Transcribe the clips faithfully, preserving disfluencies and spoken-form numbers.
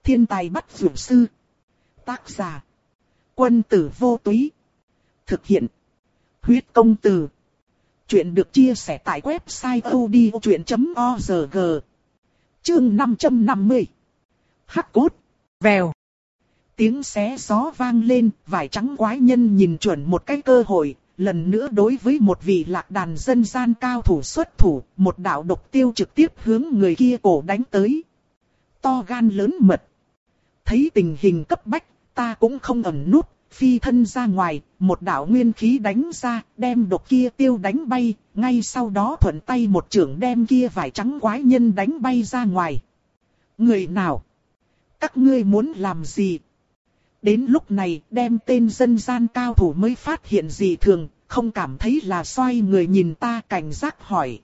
Thiên tài bắt dược sư. Tác giả. Quân tử vô túy. Thực hiện. Huyết công từ. Chuyện được chia sẻ tại website odchuyện chấm org. Chương năm trăm năm mươi. Hắc cốt. Vèo. Tiếng xé gió vang lên, vải trắng quái nhân nhìn chuẩn một cái cơ hội, lần nữa đối với một vị lạc đàn dân gian cao thủ xuất thủ, một đạo độc tiêu trực tiếp hướng người kia cổ đánh tới. To gan lớn mật. Thấy tình hình cấp bách, ta cũng không ẩn núp, phi thân ra ngoài, một đạo nguyên khí đánh ra, đem độc kia tiêu đánh bay, ngay sau đó thuận tay một chưởng đem kia vải trắng quái nhân đánh bay ra ngoài. Người nào? Các ngươi muốn làm gì? Đến lúc này, đem tên dân gian cao thủ mới phát hiện dị thường, không cảm thấy là xoay người nhìn ta cảnh giác hỏi.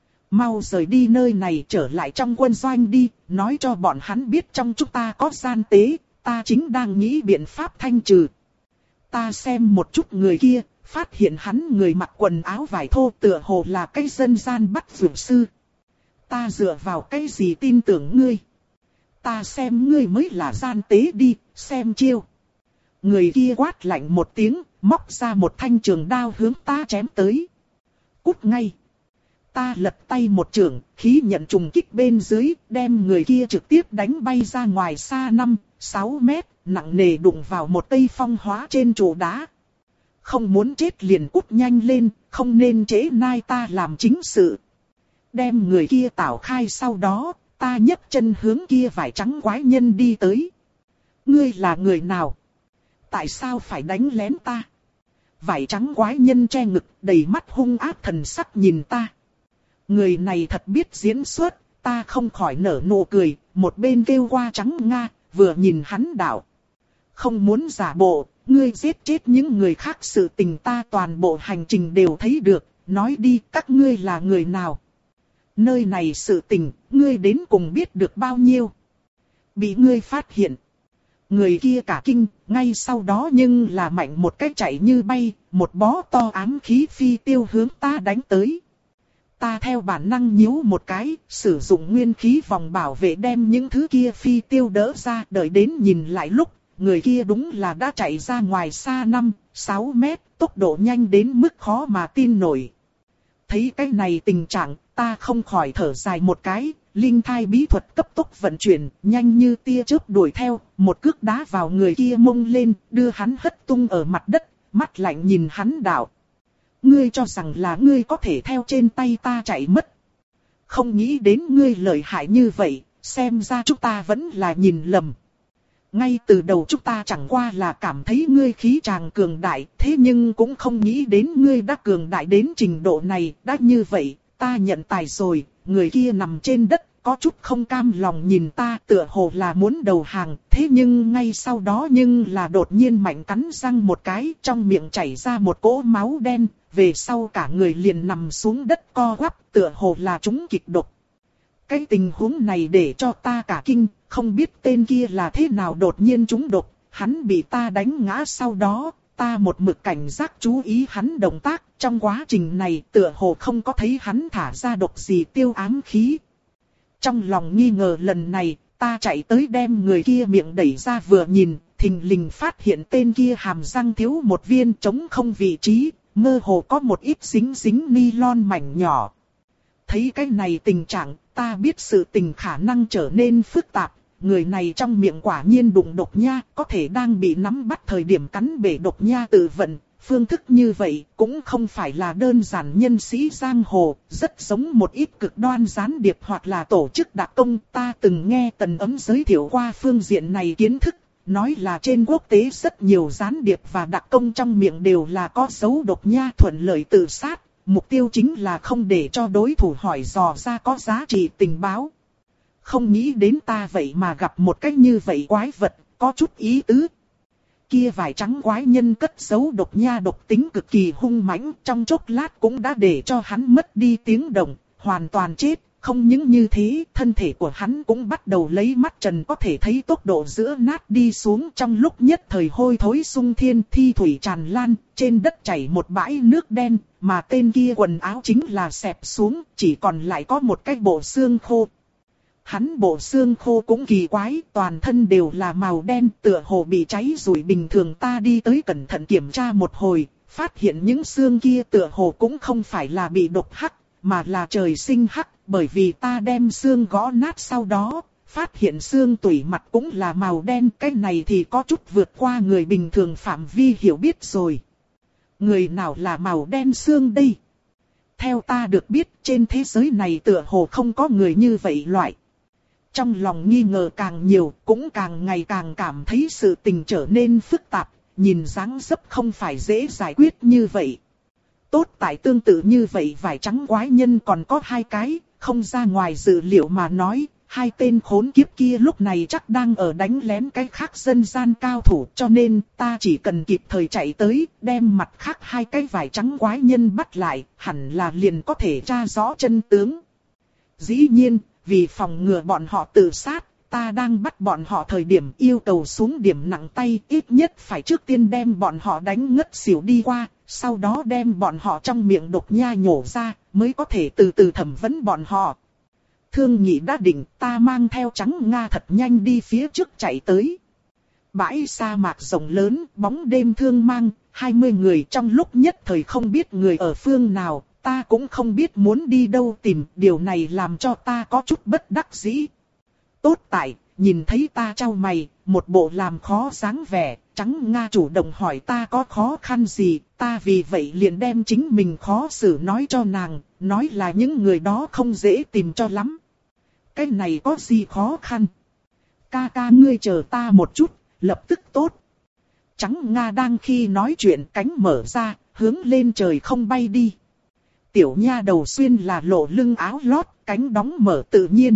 Mau rời đi nơi này trở lại trong quân doanh đi, nói cho bọn hắn biết trong chúng ta có gian tế, ta chính đang nghĩ biện pháp thanh trừ. Ta xem một chút người kia, phát hiện hắn người mặc quần áo vải thô tựa hồ là cái dân gian bắt dược sư. Ta dựa vào cái gì tin tưởng ngươi? Ta xem ngươi mới là gian tế đi, xem chiêu. Người kia quát lạnh một tiếng, móc ra một thanh trường đao hướng ta chém tới. Cút ngay. Ta lật tay một chưởng, khí nhận trùng kích bên dưới, đem người kia trực tiếp đánh bay ra ngoài xa năm, sáu mét, nặng nề đụng vào một cây phong hóa trên trụ đá. Không muốn chết liền cút nhanh lên, không nên trễ nai ta làm chính sự. Đem người kia tảo khai sau đó, ta nhấc chân hướng kia vải trắng quái nhân đi tới. Ngươi là người nào? Tại sao phải đánh lén ta? Vải trắng quái nhân che ngực, đầy mắt hung ác thần sắc nhìn ta. Người này thật biết diễn xuất, ta không khỏi nở nụ cười, một bên kêu qua trắng nga, vừa nhìn hắn đạo. Không muốn giả bộ, ngươi giết chết những người khác sự tình ta toàn bộ hành trình đều thấy được, nói đi các ngươi là người nào? Nơi này sự tình, ngươi đến cùng biết được bao nhiêu? Bị ngươi phát hiện. Người kia cả kinh, ngay sau đó nhưng là mạnh một cái chạy như bay, một bó to ám khí phi tiêu hướng ta đánh tới. Ta theo bản năng nhíu một cái, sử dụng nguyên khí vòng bảo vệ đem những thứ kia phi tiêu đỡ ra, đợi đến nhìn lại lúc, người kia đúng là đã chạy ra ngoài xa năm, sáu mét, tốc độ nhanh đến mức khó mà tin nổi. Thấy cái này tình trạng, ta không khỏi thở dài một cái, linh thai bí thuật cấp tốc vận chuyển, nhanh như tia chớp đuổi theo, một cước đá vào người kia mông lên, đưa hắn hất tung ở mặt đất, mắt lạnh nhìn hắn đạo. Ngươi cho rằng là ngươi có thể theo trên tay ta chạy mất. Không nghĩ đến ngươi lợi hại như vậy, xem ra chúng ta vẫn là nhìn lầm. Ngay từ đầu chúng ta chẳng qua là cảm thấy ngươi khí tràng cường đại, thế nhưng cũng không nghĩ đến ngươi đã cường đại đến trình độ này, đã như vậy, ta nhận tài rồi. Người kia nằm trên đất, có chút không cam lòng nhìn ta tựa hồ là muốn đầu hàng, thế nhưng ngay sau đó nhưng là đột nhiên mạnh cắn răng một cái, trong miệng chảy ra một cỗ máu đen, về sau cả người liền nằm xuống đất co quắp, tựa hồ là trúng kịch độc. Cái tình huống này để cho ta cả kinh, không biết tên kia là thế nào đột nhiên trúng độc, hắn bị ta đánh ngã sau đó, ta một mực cảnh giác chú ý hắn động tác, trong quá trình này tựa hồ không có thấy hắn thả ra độc gì tiêu ám khí. Trong lòng nghi ngờ lần này, ta chạy tới đem người kia miệng đẩy ra vừa nhìn, thình lình phát hiện tên kia hàm răng thiếu một viên trống không vị trí, mơ hồ có một ít dính dính nylon mảnh nhỏ. Thấy cái này tình trạng, ta biết sự tình khả năng trở nên phức tạp. Người này trong miệng quả nhiên đụng độc nha, có thể đang bị nắm bắt thời điểm cắn bể độc nha tự vận. Phương thức như vậy cũng không phải là đơn giản nhân sĩ giang hồ, rất giống một ít cực đoan gián điệp hoặc là tổ chức đặc công. Ta từng nghe Tần Ấm giới thiệu qua phương diện này kiến thức, nói là trên quốc tế rất nhiều gián điệp và đặc công trong miệng đều là có dấu độc nha thuận lợi tự sát. Mục tiêu chính là không để cho đối thủ hỏi dò ra có giá trị tình báo. Không nghĩ đến ta vậy mà gặp một cách như vậy quái vật, có chút ý tứ. Kia vải trắng quái nhân cất giấu độc nha độc tính cực kỳ hung mãnh, trong chốc lát cũng đã để cho hắn mất đi tiếng động, hoàn toàn chết. Không những như thế, thân thể của hắn cũng bắt đầu lấy mắt trần có thể thấy tốc độ giữa nát đi xuống, trong lúc nhất thời hôi thối sung thiên, thi thủy tràn lan, trên đất chảy một bãi nước đen, mà tên kia quần áo chính là xẹp xuống, chỉ còn lại có một cái bộ xương khô. Hắn bộ xương khô cũng kỳ quái, toàn thân đều là màu đen, tựa hồ bị cháy rụi bình thường. Ta đi tới cẩn thận kiểm tra một hồi, phát hiện những xương kia tựa hồ cũng không phải là bị độc hắc, mà là trời sinh hắc, bởi vì ta đem xương gõ nát sau đó, phát hiện xương tủy mặt cũng là màu đen. Cái này thì có chút vượt qua người bình thường phạm vi hiểu biết rồi. Người nào là màu đen xương đây? Theo ta được biết, trên thế giới này tựa hồ không có người như vậy loại. Trong lòng nghi ngờ càng nhiều, cũng càng ngày càng cảm thấy sự tình trở nên phức tạp, nhìn dáng dấp không phải dễ giải quyết như vậy. Tốt tại tương tự như vậy vải trắng quái nhân còn có hai cái, không ra ngoài dự liệu mà nói, hai tên khốn kiếp kia lúc này chắc đang ở đánh lén cái khác dân gian cao thủ, cho nên ta chỉ cần kịp thời chạy tới, đem mặt khác hai cái vải trắng quái nhân bắt lại, hẳn là liền có thể tra rõ chân tướng. Dĩ nhiên, vì phòng ngừa bọn họ tự sát, ta đang bắt bọn họ thời điểm yêu cầu xuống điểm nặng tay, ít nhất phải trước tiên đem bọn họ đánh ngất xỉu đi qua, sau đó đem bọn họ trong miệng độc nha nhổ ra, mới có thể từ từ thẩm vấn bọn họ. Thương Nhị đã định, ta mang theo Trắng Nga thật nhanh đi phía trước chạy tới. Bãi sa mạc rộng lớn, bóng đêm thương mang, hai mươi người trong lúc nhất thời không biết người ở phương nào, ta cũng không biết muốn đi đâu tìm, điều này làm cho ta có chút bất đắc dĩ. Tốt tại, nhìn thấy ta chau mày, một bộ làm khó dáng vẻ, Trắng Nga chủ động hỏi ta có khó khăn gì, ta vì vậy liền đem chính mình khó xử nói cho nàng, nói là những người đó không dễ tìm cho lắm. Cái này có gì khó khăn? Ca ca ngươi chờ ta một chút, lập tức tốt. Trắng Nga đang khi nói chuyện, cánh mở ra, hướng lên trời không bay đi. Tiểu nha đầu xuyên là lộ lưng áo lót, cánh đóng mở tự nhiên.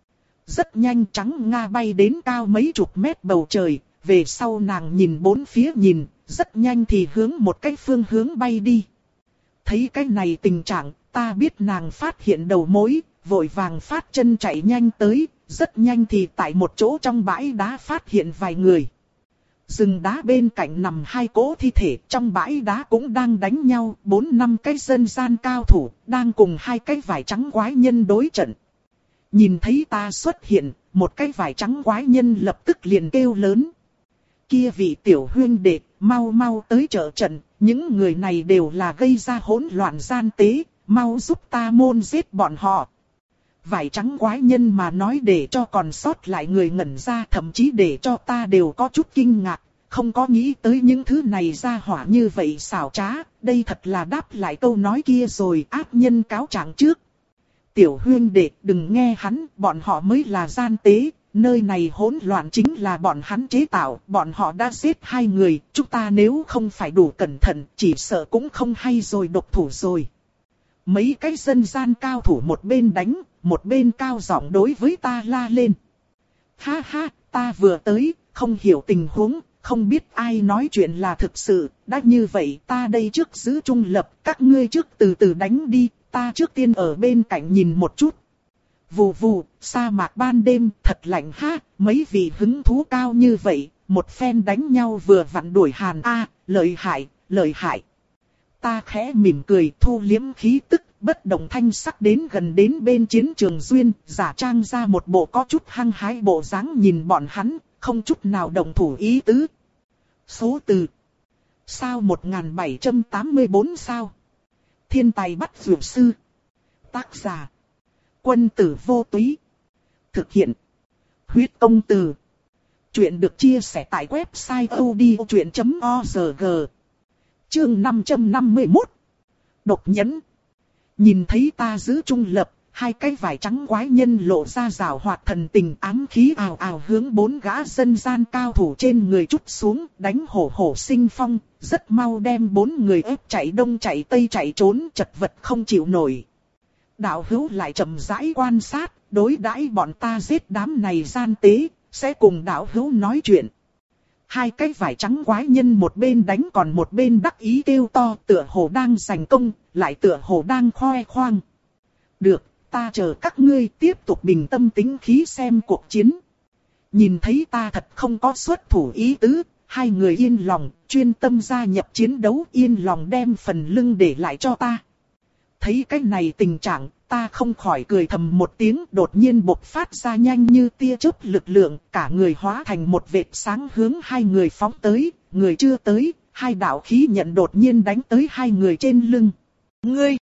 Rất nhanh Trắng Nga bay đến cao mấy chục mét bầu trời, về sau nàng nhìn bốn phía nhìn, rất nhanh thì hướng một cái phương hướng bay đi. Thấy cái này tình trạng, ta biết nàng phát hiện đầu mối, vội vàng phát chân chạy nhanh tới, rất nhanh thì tại một chỗ trong bãi đá phát hiện vài người. Rừng đá bên cạnh nằm hai cỗ thi thể, trong bãi đá cũng đang đánh nhau, bốn năm cái dân gian cao thủ, đang cùng hai cái vải trắng quái nhân đối trận. Nhìn thấy ta xuất hiện, một cái vải trắng quái nhân lập tức liền kêu lớn. Kia vị tiểu huynh đệ, mau mau tới trợ trận, những người này đều là gây ra hỗn loạn gian tế, mau giúp ta môn giết bọn họ. Vải trắng quái nhân mà nói để cho còn sót lại người ngẩn ra, thậm chí để cho ta đều có chút kinh ngạc, không có nghĩ tới những thứ này ra hỏa như vậy xảo trá, đây thật là đáp lại câu nói kia rồi, ác nhân cáo trạng trước. Tiểu huynh đệ, đừng nghe hắn, bọn họ mới là gian tế, nơi này hỗn loạn chính là bọn hắn chế tạo, bọn họ đã giết hai người, chúng ta nếu không phải đủ cẩn thận, chỉ sợ cũng không hay rồi độc thủ rồi. Mấy cái dân gian cao thủ một bên đánh, một bên cao giọng đối với ta la lên. Ha ha, ta vừa tới, không hiểu tình huống, không biết ai nói chuyện là thực sự, đã như vậy ta đây trước giữ trung lập, các ngươi trước từ từ đánh đi, ta trước tiên ở bên cạnh nhìn một chút. Vù vù, sa mạc ban đêm thật lạnh ha, mấy vị hứng thú cao như vậy, một phen đánh nhau vừa vặn đuổi hàn a, lợi hại, lợi hại. Ta khẽ mỉm cười thu liếm khí tức, bất động thanh sắc đến gần đến bên chiến trường duyên, giả trang ra một bộ có chút hăng hái bộ dáng nhìn bọn hắn, không chút nào động thủ ý tứ. Số từ. Sao một nghìn bảy trăm tám mươi tư sao? Thiên tài bắt dược sư. Tác giả. Quân tử vô túy. Thực hiện. Huyết công từ. Chuyện được chia sẻ tại website odchuyện chấm org. Chương năm trăm năm mươi mốt. Độc nhẫn. Nhìn thấy ta giữ trung lập, hai cái vải trắng quái nhân lộ ra rào hoạt thần tình, ám khí ào ào hướng bốn gã dân gian cao thủ trên người trút xuống, đánh hổ hổ sinh phong, rất mau đem bốn người ép chạy đông chạy tây chạy trốn, chật vật không chịu nổi. Đạo hữu lại chậm rãi quan sát, đối đãi bọn ta giết đám này gian tế, sẽ cùng đạo hữu nói chuyện. Hai cái vải trắng quái nhân một bên đánh còn một bên đắc ý kêu to, tựa hồ đang giành công, lại tựa hồ đang khoe khoang. Được, ta chờ các ngươi tiếp tục bình tâm tĩnh khí xem cuộc chiến. Nhìn thấy ta thật không có xuất thủ ý tứ, hai người yên lòng, chuyên tâm gia nhập chiến đấu, yên lòng đem phần lưng để lại cho ta. Thấy cái này tình trạng, ta không khỏi cười thầm một tiếng, đột nhiên bộc phát ra nhanh như tia chớp lực lượng, cả người hóa thành một vệt sáng hướng hai người phóng tới, người chưa tới, hai đạo khí nhận đột nhiên đánh tới hai người trên lưng. Ngươi!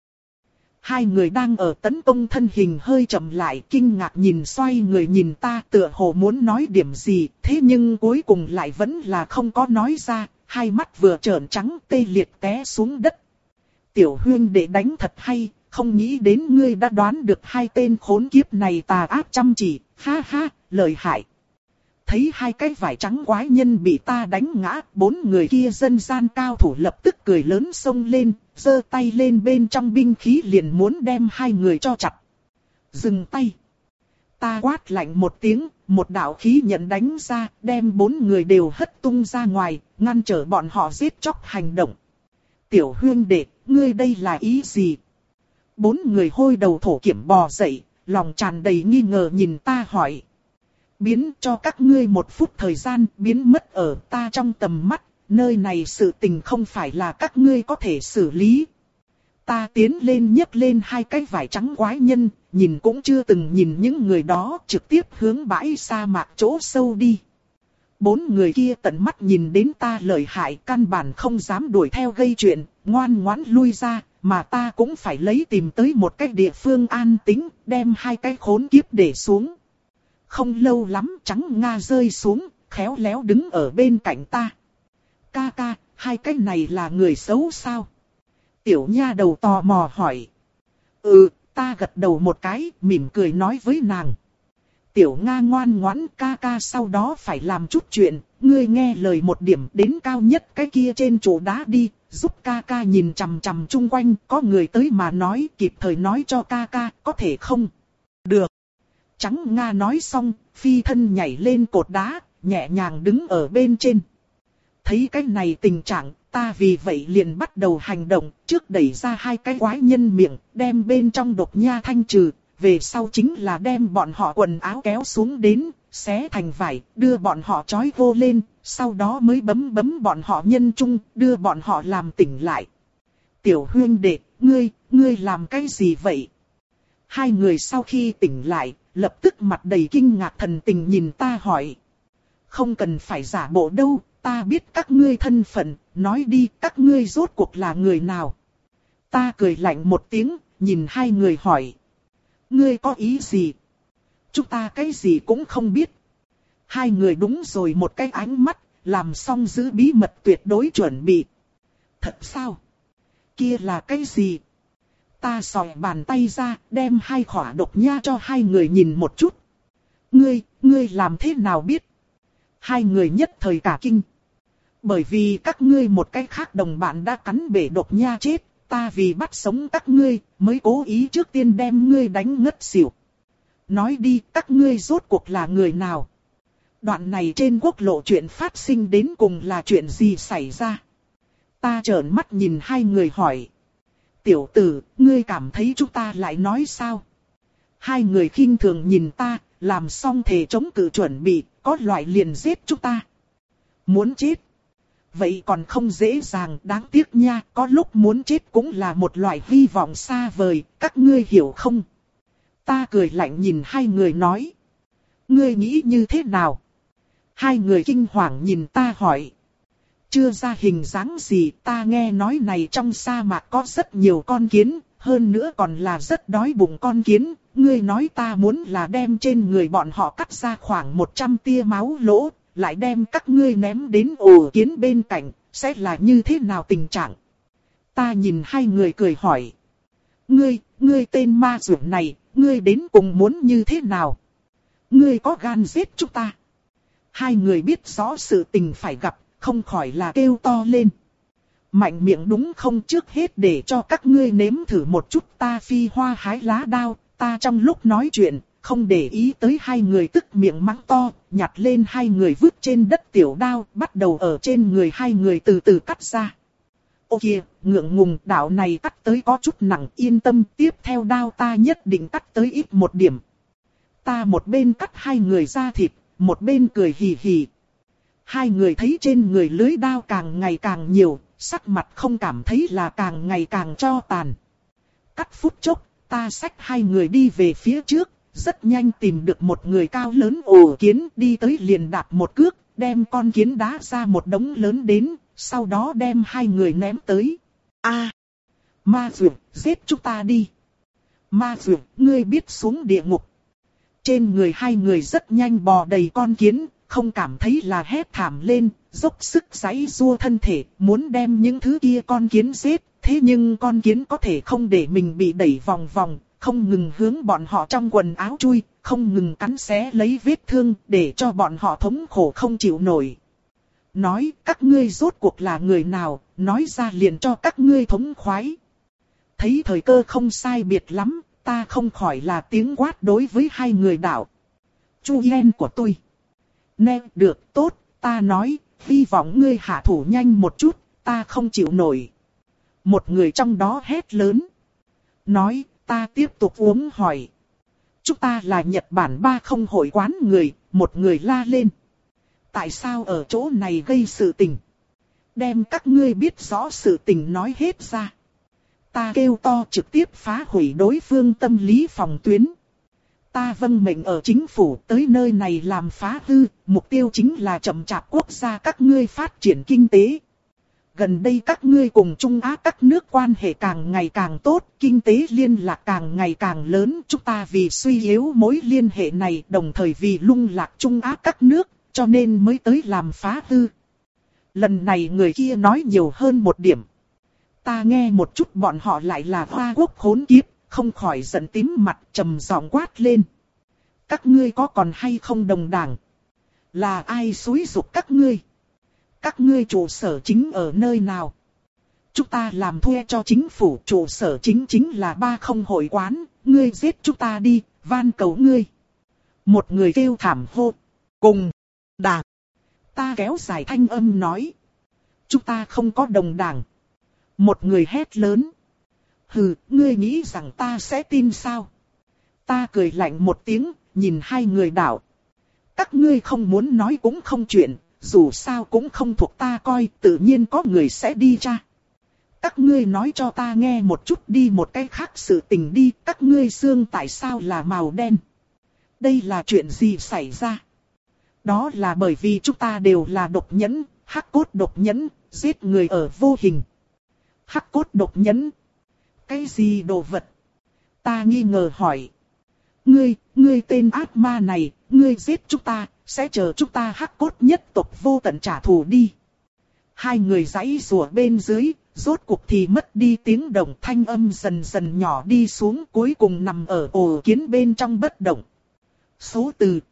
Hai người đang ở tấn công thân hình hơi chậm lại, kinh ngạc nhìn xoay người nhìn ta, tựa hồ muốn nói điểm gì, thế nhưng cuối cùng lại vẫn là không có nói ra, hai mắt vừa trợn trắng tê liệt té xuống đất. Tiểu huynh đệ đánh thật hay, không nghĩ đến ngươi đã đoán được hai tên khốn kiếp này tà ác chăm chỉ, ha ha, lợi hại. Thấy hai cái vải trắng quái nhân bị ta đánh ngã, bốn người kia dân gian cao thủ lập tức cười lớn xông lên, giơ tay lên bên trong binh khí liền muốn đem hai người cho chặt. Dừng tay. Ta quát lạnh một tiếng, một đạo khí nhận đánh ra, đem bốn người đều hất tung ra ngoài, ngăn trở bọn họ giết chóc hành động. Tiểu huynh đệ, ngươi đây là ý gì? Bốn người hôi đầu thổ kiểm bò dậy, lòng tràn đầy nghi ngờ nhìn ta hỏi. Biến cho các ngươi một phút thời gian, biến mất ở ta trong tầm mắt, nơi này sự tình không phải là các ngươi có thể xử lý. Ta tiến lên nhấc lên hai cái vải trắng quái nhân, nhìn cũng chưa từng nhìn những người đó, trực tiếp hướng bãi sa mạc chỗ sâu đi. Bốn người kia tận mắt nhìn đến ta lợi hại, căn bản không dám đuổi theo gây chuyện, ngoan ngoãn lui ra, mà ta cũng phải lấy tìm tới một cái địa phương an tĩnh, đem hai cái khốn kiếp để xuống. Không lâu lắm Trắng Nga rơi xuống, khéo léo đứng ở bên cạnh ta. Ca ca, hai cái này là người xấu sao? Tiểu nha đầu tò mò hỏi. Ừ, ta gật đầu một cái, mỉm cười nói với nàng. Tiểu Nga ngoan ngoãn, ca ca sau đó phải làm chút chuyện, ngươi nghe lời một điểm, đến cao nhất cái kia trên chỗ đá đi, giúp ca ca nhìn chằm chằm chung quanh, có người tới mà nói, kịp thời nói cho ca ca, có thể không? Được. Trắng Nga nói xong, phi thân nhảy lên cột đá, nhẹ nhàng đứng ở bên trên. Thấy cái này tình trạng, ta vì vậy liền bắt đầu hành động, trước đẩy ra hai cái quái nhân miệng, đem bên trong độc nha thanh trừ, về sau chính là đem bọn họ quần áo kéo xuống đến, xé thành vải, đưa bọn họ trói vô lên, sau đó mới bấm bấm bọn họ nhân trung, đưa bọn họ làm tỉnh lại. Tiểu huynh đệ, ngươi, ngươi làm cái gì vậy? Hai người sau khi tỉnh lại, lập tức mặt đầy kinh ngạc thần tình nhìn ta hỏi. Không cần phải giả bộ đâu, ta biết các ngươi thân phận, nói đi các ngươi rốt cuộc là người nào. Ta cười lạnh một tiếng, nhìn hai người hỏi. Ngươi có ý gì? Chúng ta cái gì cũng không biết. Hai người đúng rồi một cái ánh mắt, làm xong giữ bí mật tuyệt đối chuẩn bị. Thật sao? Kia là cái gì? Ta xòe bàn tay ra, đem hai khỏa độc nha cho hai người nhìn một chút. Ngươi, ngươi làm thế nào biết? Hai người nhất thời cả kinh. Bởi vì các ngươi một cái khác đồng bạn đã cắn bể độc nha chết, ta vì bắt sống các ngươi, mới cố ý trước tiên đem ngươi đánh ngất xỉu. Nói đi, các ngươi rốt cuộc là người nào? Đoạn này trên quốc lộ chuyện phát sinh đến cùng là chuyện gì xảy ra? Ta trợn mắt nhìn hai người hỏi. Tiểu tử, ngươi cảm thấy chúng ta lại nói sao? Hai người khinh thường nhìn ta, làm xong thể chống cự chuẩn bị, có loại liền giết chúng ta. Muốn chết? Vậy còn không dễ dàng, đáng tiếc nha, có lúc muốn chết cũng là một loại hy vọng xa vời, các ngươi hiểu không? Ta cười lạnh nhìn hai người nói. Ngươi nghĩ như thế nào? Hai người kinh hoàng nhìn ta hỏi. Chưa ra hình dáng gì, ta nghe nói này trong sa mạc có rất nhiều con kiến, hơn nữa còn là rất đói bụng con kiến. Ngươi nói ta muốn là đem trên người bọn họ cắt ra khoảng một trăm tia máu lỗ, lại đem các ngươi ném đến ổ kiến bên cạnh, sẽ là như thế nào tình trạng? Ta nhìn hai người cười hỏi. Ngươi, ngươi tên ma dược này, ngươi đến cùng muốn như thế nào? Ngươi có gan giết chúng ta? Hai người biết rõ sự tình phải gặp, không khỏi là kêu to lên. Mạnh miệng đúng không, trước hết để cho các ngươi nếm thử một chút ta phi hoa hái lá đao. Ta trong lúc nói chuyện, không để ý tới hai người tức miệng mắng to, nhặt lên hai người vứt trên đất tiểu đao, bắt đầu ở trên người hai người từ từ cắt ra. Ô kìa, ngượng ngùng, đạo này cắt tới có chút nặng, yên tâm, tiếp theo đao ta nhất định cắt tới ít một điểm. Ta một bên cắt hai người ra thịt, một bên cười hì hì. Hai người thấy trên người lưới đao càng ngày càng nhiều, sắc mặt không cảm thấy là càng ngày càng cho tàn. cắt phút chốc, ta xách hai người đi về phía trước, rất nhanh tìm được một người cao lớn ổ kiến, đi tới liền đạp một cước, đem con kiến đá ra một đống lớn đến, sau đó đem hai người ném tới. A, ma dược, giết chúng ta đi. Ma dược, ngươi biết xuống địa ngục. Trên người hai người rất nhanh bò đầy con kiến, không cảm thấy là hét thảm lên, dốc sức giãy giụa thân thể, muốn đem những thứ kia con kiến giết. Thế nhưng con kiến có thể không để mình bị đẩy vòng vòng, không ngừng hướng bọn họ trong quần áo chui, không ngừng cắn xé lấy vết thương, để cho bọn họ thống khổ không chịu nổi. Nói, các ngươi rốt cuộc là người nào, nói ra liền cho các ngươi thống khoái. Thấy thời cơ không sai biệt lắm, ta không khỏi là tiếng quát đối với hai người đạo. Chu Yên của tôi. Nè, được, tốt, ta nói, hy vọng ngươi hạ thủ nhanh một chút, ta không chịu nổi. Một người trong đó hét lớn. Nói, ta tiếp tục uống hỏi. Chúng ta là Nhật Bản ba không hội quán người, một người la lên. Tại sao ở chỗ này gây sự tình? Đem các ngươi biết rõ sự tình nói hết ra. Ta kêu to trực tiếp phá hủy đối phương tâm lý phòng tuyến. Ta vâng mệnh ở chính phủ tới nơi này làm phá hư, mục tiêu chính là chậm chạp quốc gia các ngươi phát triển kinh tế. Gần đây các ngươi cùng Trung Á các nước quan hệ càng ngày càng tốt, kinh tế liên lạc càng ngày càng lớn. Chúng ta vì suy yếu mối liên hệ này, đồng thời vì lung lạc Trung Á các nước, cho nên mới tới làm phá hư. Lần này người kia nói nhiều hơn một điểm. Ta nghe một chút bọn họ lại là Hoa Quốc khốn kiếp, không khỏi giận tím mặt trầm giọng quát lên. Các ngươi có còn hay không đồng đảng? Là ai xúi giục các ngươi? Các ngươi trụ sở chính ở nơi nào? Chúng ta làm thuê cho chính phủ, trụ sở chính chính là ba không hội quán, ngươi giết chúng ta đi, van cầu ngươi. Một người kêu thảm hô. Cùng đảng. Ta kéo dài thanh âm nói. Chúng ta không có đồng đảng. Một người hét lớn. Hừ, ngươi nghĩ rằng ta sẽ tin sao? Ta cười lạnh một tiếng, nhìn hai người đạo. Các ngươi không muốn nói cũng không chuyện, dù sao cũng không thuộc ta coi, tự nhiên có người sẽ đi tra. Các ngươi nói cho ta nghe một chút đi một cái khác sự tình đi, các ngươi xương tại sao là màu đen? Đây là chuyện gì xảy ra? Đó là bởi vì chúng ta đều là độc nhẫn, hắc cốt độc nhẫn, giết người ở vô hình. Hắc cốt độc nhẫn? Cái gì đồ vật? Ta nghi ngờ hỏi. Ngươi, ngươi tên ác ma này, ngươi giết chúng ta, sẽ chờ chúng ta hắc cốt nhất tộc vô tận trả thù đi. Hai người giãy giụa bên dưới, rốt cuộc thì mất đi tiếng động, thanh âm dần dần nhỏ đi xuống, cuối cùng nằm ở ổ kiến bên trong bất động. Số từ.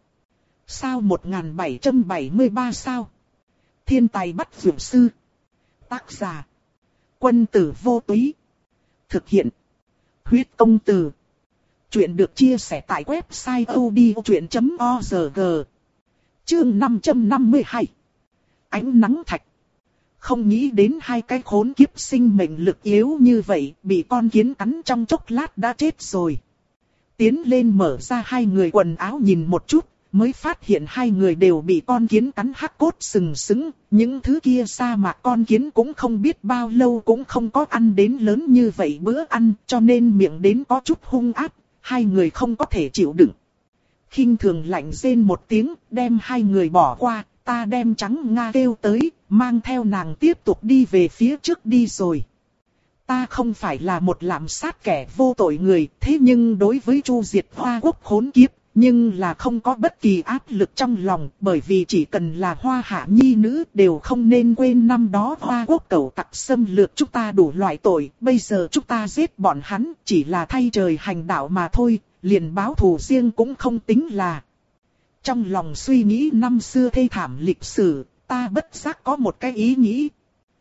Sao một nghìn bảy trăm bảy mươi ba sao? Thiên tài bắt vượt sư. Tác giả. Quân tử vô túy. Thực hiện. Huyết công từ. Chuyện được chia sẻ tại website odchuyện chấm org. Chương năm trăm năm mươi hai. Ánh nắng thạch. Không nghĩ đến hai cái khốn kiếp sinh mệnh lực yếu như vậy, bị con kiến cắn trong chốc lát đã chết rồi. Tiến lên mở ra hai người quần áo nhìn một chút, mới phát hiện hai người đều bị con kiến cắn hắc cốt sừng sững. Những thứ kia sa mạc con kiến cũng không biết bao lâu cũng không có ăn đến lớn như vậy bữa ăn, cho nên miệng đến có chút hung ác, hai người không có thể chịu đựng. Khinh thường lạnh rên một tiếng, đem hai người bỏ qua, ta đem Trắng Nga kêu tới, mang theo nàng tiếp tục đi về phía trước đi rồi. Ta không phải là một lạm sát kẻ vô tội người, thế nhưng đối với Chu diệt Hoa Quốc khốn kiếp, nhưng là không có bất kỳ áp lực trong lòng, bởi vì chỉ cần là Hoa hạ nhi nữ đều không nên quên năm đó Hoa Quốc cẩu tặc xâm lược chúng ta đủ loại tội, bây giờ chúng ta giết bọn hắn chỉ là thay trời hành đạo mà thôi, liền báo thù riêng cũng không tính là. Trong lòng suy nghĩ năm xưa thê thảm lịch sử, ta bất giác có một cái ý nghĩ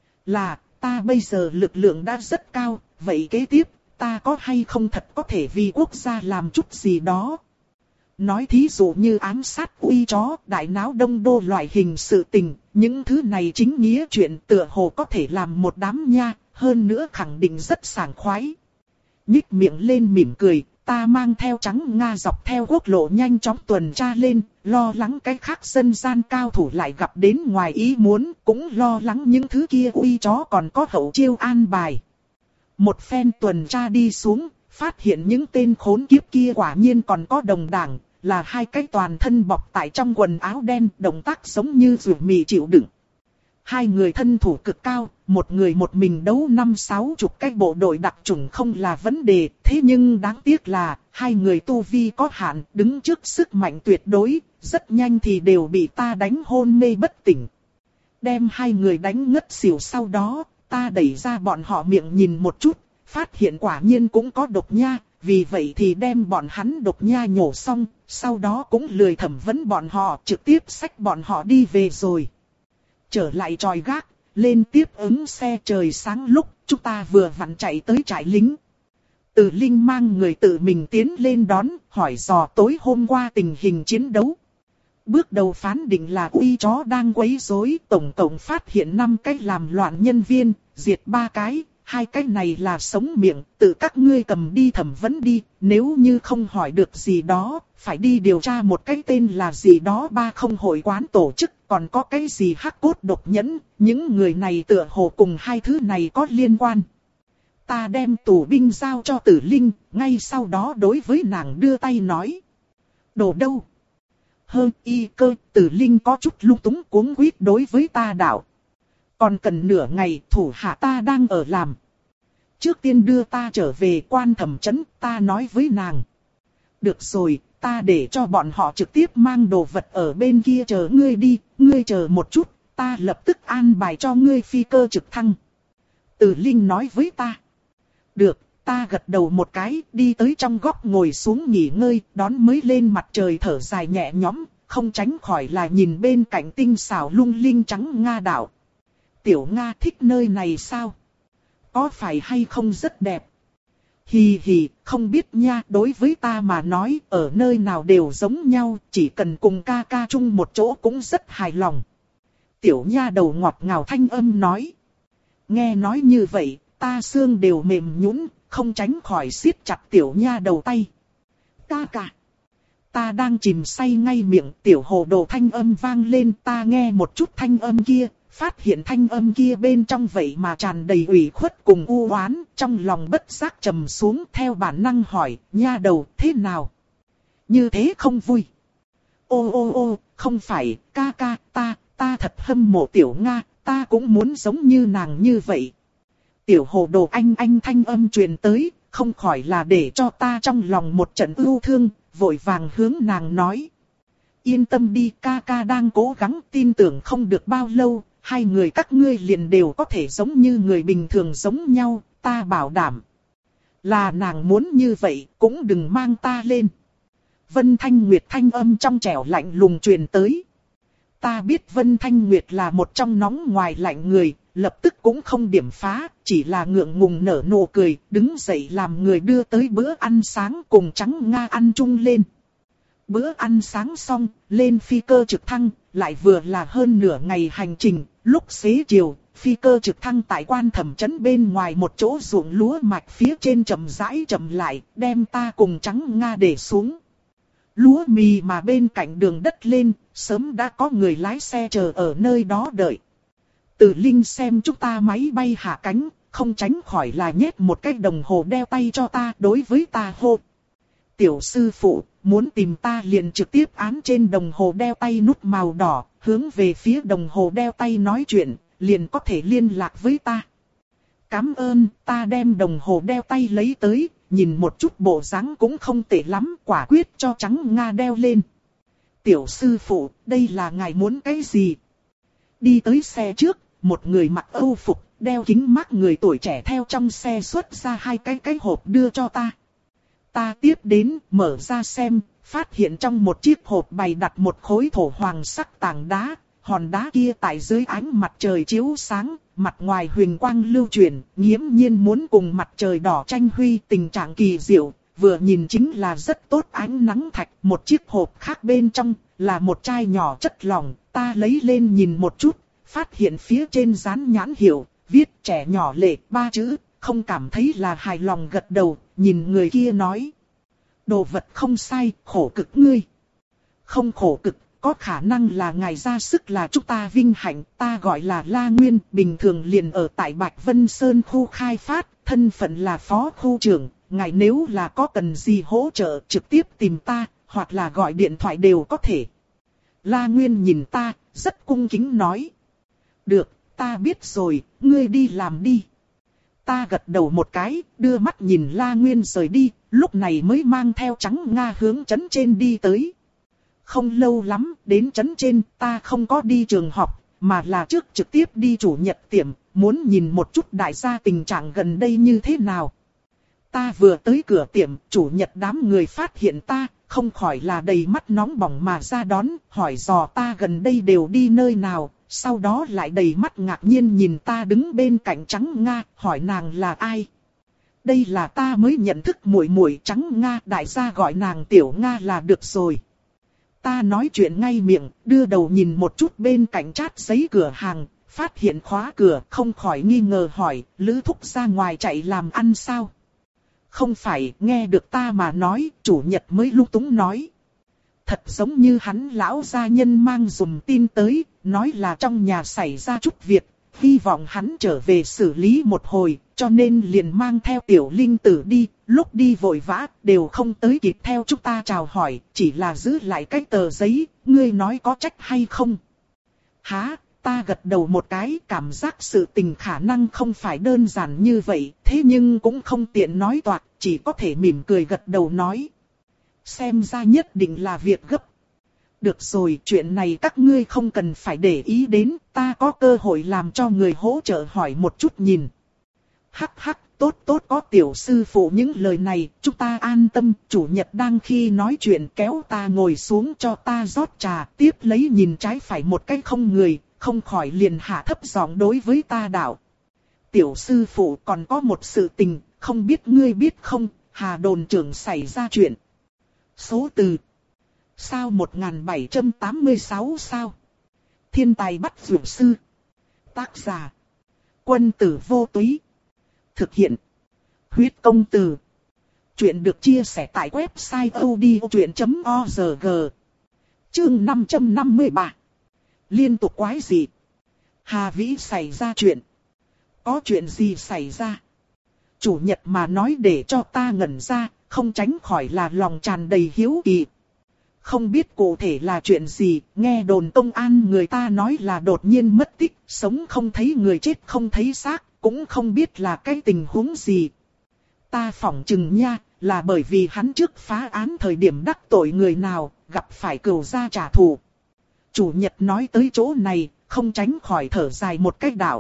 là ta bây giờ lực lượng đã rất cao, vậy kế tiếp ta có hay không thật có thể vì quốc gia làm chút gì đó. Nói thí dụ như ám sát uy chó, đại náo đông đô loại hình sự tình, những thứ này chính nghĩa chuyện tựa hồ có thể làm một đám nha, hơn nữa khẳng định rất sảng khoái. Nhích miệng lên mỉm cười, ta mang theo Trắng Nga dọc theo quốc lộ nhanh chóng tuần tra lên, lo lắng cái khác dân gian cao thủ lại gặp đến ngoài ý muốn, cũng lo lắng những thứ kia uy chó còn có hậu chiêu an bài. Một phen tuần tra đi xuống, phát hiện những tên khốn kiếp kia quả nhiên còn có đồng đảng, là hai cái toàn thân bọc tại trong quần áo đen, động tác giống như rủi mì chịu đựng. Hai người thân thủ cực cao, một người một mình đấu năm sáu chục cái bộ đội đặc chủng không là vấn đề, thế nhưng đáng tiếc là, hai người tu vi có hạn, đứng trước sức mạnh tuyệt đối, rất nhanh thì đều bị ta đánh hôn mê bất tỉnh. Đem hai người đánh ngất xỉu sau đó, ta đẩy ra bọn họ miệng nhìn một chút, phát hiện quả nhiên cũng có độc nha, vì vậy thì đem bọn hắn độc nha nhổ xong, sau đó cũng lười thẩm vấn bọn họ, trực tiếp xách bọn họ đi về rồi. Trở lại tròi gác, lên tiếp ứng xe. Trời sáng lúc, chúng ta vừa vặn chạy tới trại lính. Từ Linh mang người tự mình tiến lên đón, hỏi dò tối hôm qua tình hình chiến đấu. Bước đầu phán định là uy chó đang quấy rối, tổng cộng phát hiện năm cái làm loạn nhân viên, diệt ba cái, hai cái này là sống miệng, tự các ngươi cầm đi thẩm vấn đi, nếu như không hỏi được gì đó, phải đi điều tra một cái tên là gì đó ba không hội quán tổ chức, còn có cái gì hắc cốt độc nhẫn, những người này tựa hồ cùng hai thứ này có liên quan. Ta đem tù binh giao cho Tử Linh, ngay sau đó đối với nàng đưa tay nói. Đồ đâu? Hơn y cơ, Tử Linh có chút lung túng cuống quýt đối với ta đạo. Còn cần nửa ngày, thủ hạ ta đang ở làm. Trước tiên đưa ta trở về quan thẩm trấn, ta nói với nàng. Được rồi, ta để cho bọn họ trực tiếp mang đồ vật ở bên kia chờ ngươi đi, ngươi chờ một chút, ta lập tức an bài cho ngươi phi cơ trực thăng. Tử Linh nói với ta. Được, ta gật đầu một cái, đi tới trong góc ngồi xuống nghỉ ngơi, đón mới lên mặt trời thở dài nhẹ nhõm, không tránh khỏi là nhìn bên cạnh tinh xảo lung linh trắng Nga đảo. Tiểu Nga thích nơi này sao? Có phải hay không rất đẹp? Hì hì, không biết nha, đối với ta mà nói, ở nơi nào đều giống nhau, chỉ cần cùng ca ca chung một chỗ cũng rất hài lòng. Tiểu Nha đầu ngọt ngào thanh âm nói. Nghe nói như vậy, ta xương đều mềm nhũn, không tránh khỏi siết chặt Tiểu Nha đầu tay. Ca ca. Ta đang chìm say ngay miệng, Tiểu Hồ Đồ thanh âm vang lên, ta nghe một chút thanh âm kia. Phát hiện thanh âm kia bên trong vậy mà tràn đầy ủy khuất cùng u oán, trong lòng bất giác trầm xuống theo bản năng hỏi, Nha đầu thế nào? Như thế không vui. Ô ô ô, không phải, ca ca, ta, ta thật hâm mộ Tiểu Nga, ta cũng muốn giống như nàng như vậy. Tiểu Hồ Đồ anh anh thanh âm truyền tới, không khỏi là để cho ta trong lòng một trận ưu thương, vội vàng hướng nàng nói. Yên tâm đi, ca ca đang cố gắng, tin tưởng không được bao lâu. Hai người các ngươi liền đều có thể giống như người bình thường giống nhau, ta bảo đảm. Là nàng muốn như vậy, cũng đừng mang ta lên. Vân Thanh Nguyệt thanh âm trong trẻo lạnh lùng truyền tới. Ta biết Vân Thanh Nguyệt là một trong nóng ngoài lạnh người, lập tức cũng không điểm phá, chỉ là ngượng ngùng nở nụ cười, đứng dậy làm người đưa tới bữa ăn sáng cùng Trắng Nga ăn chung lên. Bữa ăn sáng xong, lên phi cơ trực thăng, lại vừa là hơn nửa ngày hành trình, lúc xế chiều, phi cơ trực thăng tại quan thẩm trấn bên ngoài một chỗ ruộng lúa mạch phía trên chậm rãi chậm lại, đem ta cùng Trắng Nga để xuống. Lúa mì mà bên cạnh đường đất lên, sớm đã có người lái xe chờ ở nơi đó đợi. Tử Linh xem chúng ta máy bay hạ cánh, không tránh khỏi là nhét một cái đồng hồ đeo tay cho ta, đối với ta hô. Tiểu sư phụ, muốn tìm ta liền trực tiếp án trên đồng hồ đeo tay nút màu đỏ, hướng về phía đồng hồ đeo tay nói chuyện, liền có thể liên lạc với ta. Cảm ơn, ta đem đồng hồ đeo tay lấy tới, nhìn một chút bộ dáng cũng không tệ lắm, quả quyết cho Trắng Nga đeo lên. Tiểu sư phụ, đây là ngài muốn cái gì? Đi tới xe trước, một người mặc âu phục, đeo kính mắt người tuổi trẻ theo trong xe xuất ra hai cái cái hộp đưa cho ta. Ta tiếp đến, mở ra xem, phát hiện trong một chiếc hộp bày đặt một khối thổ hoàng sắc tảng đá, hòn đá kia tại dưới ánh mặt trời chiếu sáng, mặt ngoài huyền quang lưu chuyển, nghiễm nhiên muốn cùng mặt trời đỏ tranh huy, tình trạng kỳ diệu, vừa nhìn chính là rất tốt ánh nắng thạch. Một chiếc hộp khác bên trong là một chai nhỏ chất lỏng, ta lấy lên nhìn một chút, phát hiện phía trên dán nhãn hiệu, viết trẻ nhỏ lệ ba chữ, không cảm thấy là hài lòng gật đầu, nhìn người kia nói. Đồ vật không sai, khổ cực ngươi. Không khổ cực, có khả năng là ngài ra sức là chúng ta vinh hạnh, ta gọi là La Nguyên, bình thường liền ở tại Bạch Vân Sơn khu khai phát, thân phận là phó khu trưởng, ngài nếu là có cần gì hỗ trợ trực tiếp tìm ta, hoặc là gọi điện thoại đều có thể. La Nguyên nhìn ta, rất cung kính nói. Được, ta biết rồi, ngươi đi làm đi. Ta gật đầu một cái, đưa mắt nhìn La Nguyên rời đi, lúc này mới mang theo Trắng Nga hướng trấn trên đi tới. Không lâu lắm, đến trấn trên, ta không có đi trường học, mà là trước trực tiếp đi chủ nhật tiệm, muốn nhìn một chút đại gia tình trạng gần đây như thế nào. Ta vừa tới cửa tiệm, chủ nhật đám người phát hiện ta, không khỏi là đầy mắt nóng bỏng mà ra đón, hỏi dò ta gần đây đều đi nơi nào, sau đó lại đầy mắt ngạc nhiên nhìn ta đứng bên cạnh Trắng Nga, hỏi nàng là ai. Đây là ta mới nhận thức muội muội Trắng Nga, đại gia gọi nàng Tiểu Nga là được rồi. Ta nói chuyện ngay miệng, đưa đầu nhìn một chút bên cạnh chát giấy cửa hàng, phát hiện khóa cửa, không khỏi nghi ngờ hỏi, Lữ thúc ra ngoài chạy làm ăn sao? Không phải, nghe được ta mà nói, chủ nhật mới lung túng nói. Thật giống như hắn lão gia nhân mang dùm tin tới, nói là trong nhà xảy ra chút việc, hy vọng hắn trở về xử lý một hồi, cho nên liền mang theo Tiểu Linh Tử đi, lúc đi vội vã, đều không tới kịp theo chúng ta chào hỏi, chỉ là giữ lại cái tờ giấy, ngươi nói có trách hay không? Hả? Ta gật đầu một cái, cảm giác sự tình khả năng không phải đơn giản như vậy, thế nhưng cũng không tiện nói toạc, chỉ có thể mỉm cười gật đầu nói. Xem ra nhất định là việc gấp. Được rồi, chuyện này các ngươi không cần phải để ý đến, ta có cơ hội làm cho người hỗ trợ hỏi một chút nhìn. Hắc hắc, tốt tốt có tiểu sư phụ những lời này, chúng ta an tâm, chủ nhật đang khi nói chuyện kéo ta ngồi xuống cho ta rót trà, tiếp lấy nhìn trái phải một cái không người, không khỏi liền hạ thấp giọng đối với ta đạo. Tiểu sư phụ còn có một sự tình, không biết ngươi biết không, Hà đồn trưởng xảy ra chuyện. Số từ. Sao một nghìn bảy trăm tám mươi sáu sao? Thiên tài bắt dược sư. Tác giả. Quân tử vô túy. Thực hiện. Huyết công từ. Chuyện được chia sẻ tại website odchuyện chấm org. Chương năm trăm năm mươi ba. Liên tục quái gì? Hà Vĩ xảy ra chuyện. Có chuyện gì xảy ra? Chủ nhật mà nói để cho ta ngẩn ra, không tránh khỏi là lòng tràn đầy hiếu kỳ. Không biết cụ thể là chuyện gì, nghe đồn công an người ta nói là đột nhiên mất tích, sống không thấy người chết không thấy xác, cũng không biết là cái tình huống gì. Ta phỏng chừng nha, là bởi vì hắn trước phá án thời điểm đắc tội người nào, gặp phải cừu gia trả thù. Chủ nhật nói tới chỗ này, không tránh khỏi thở dài một cách đạo.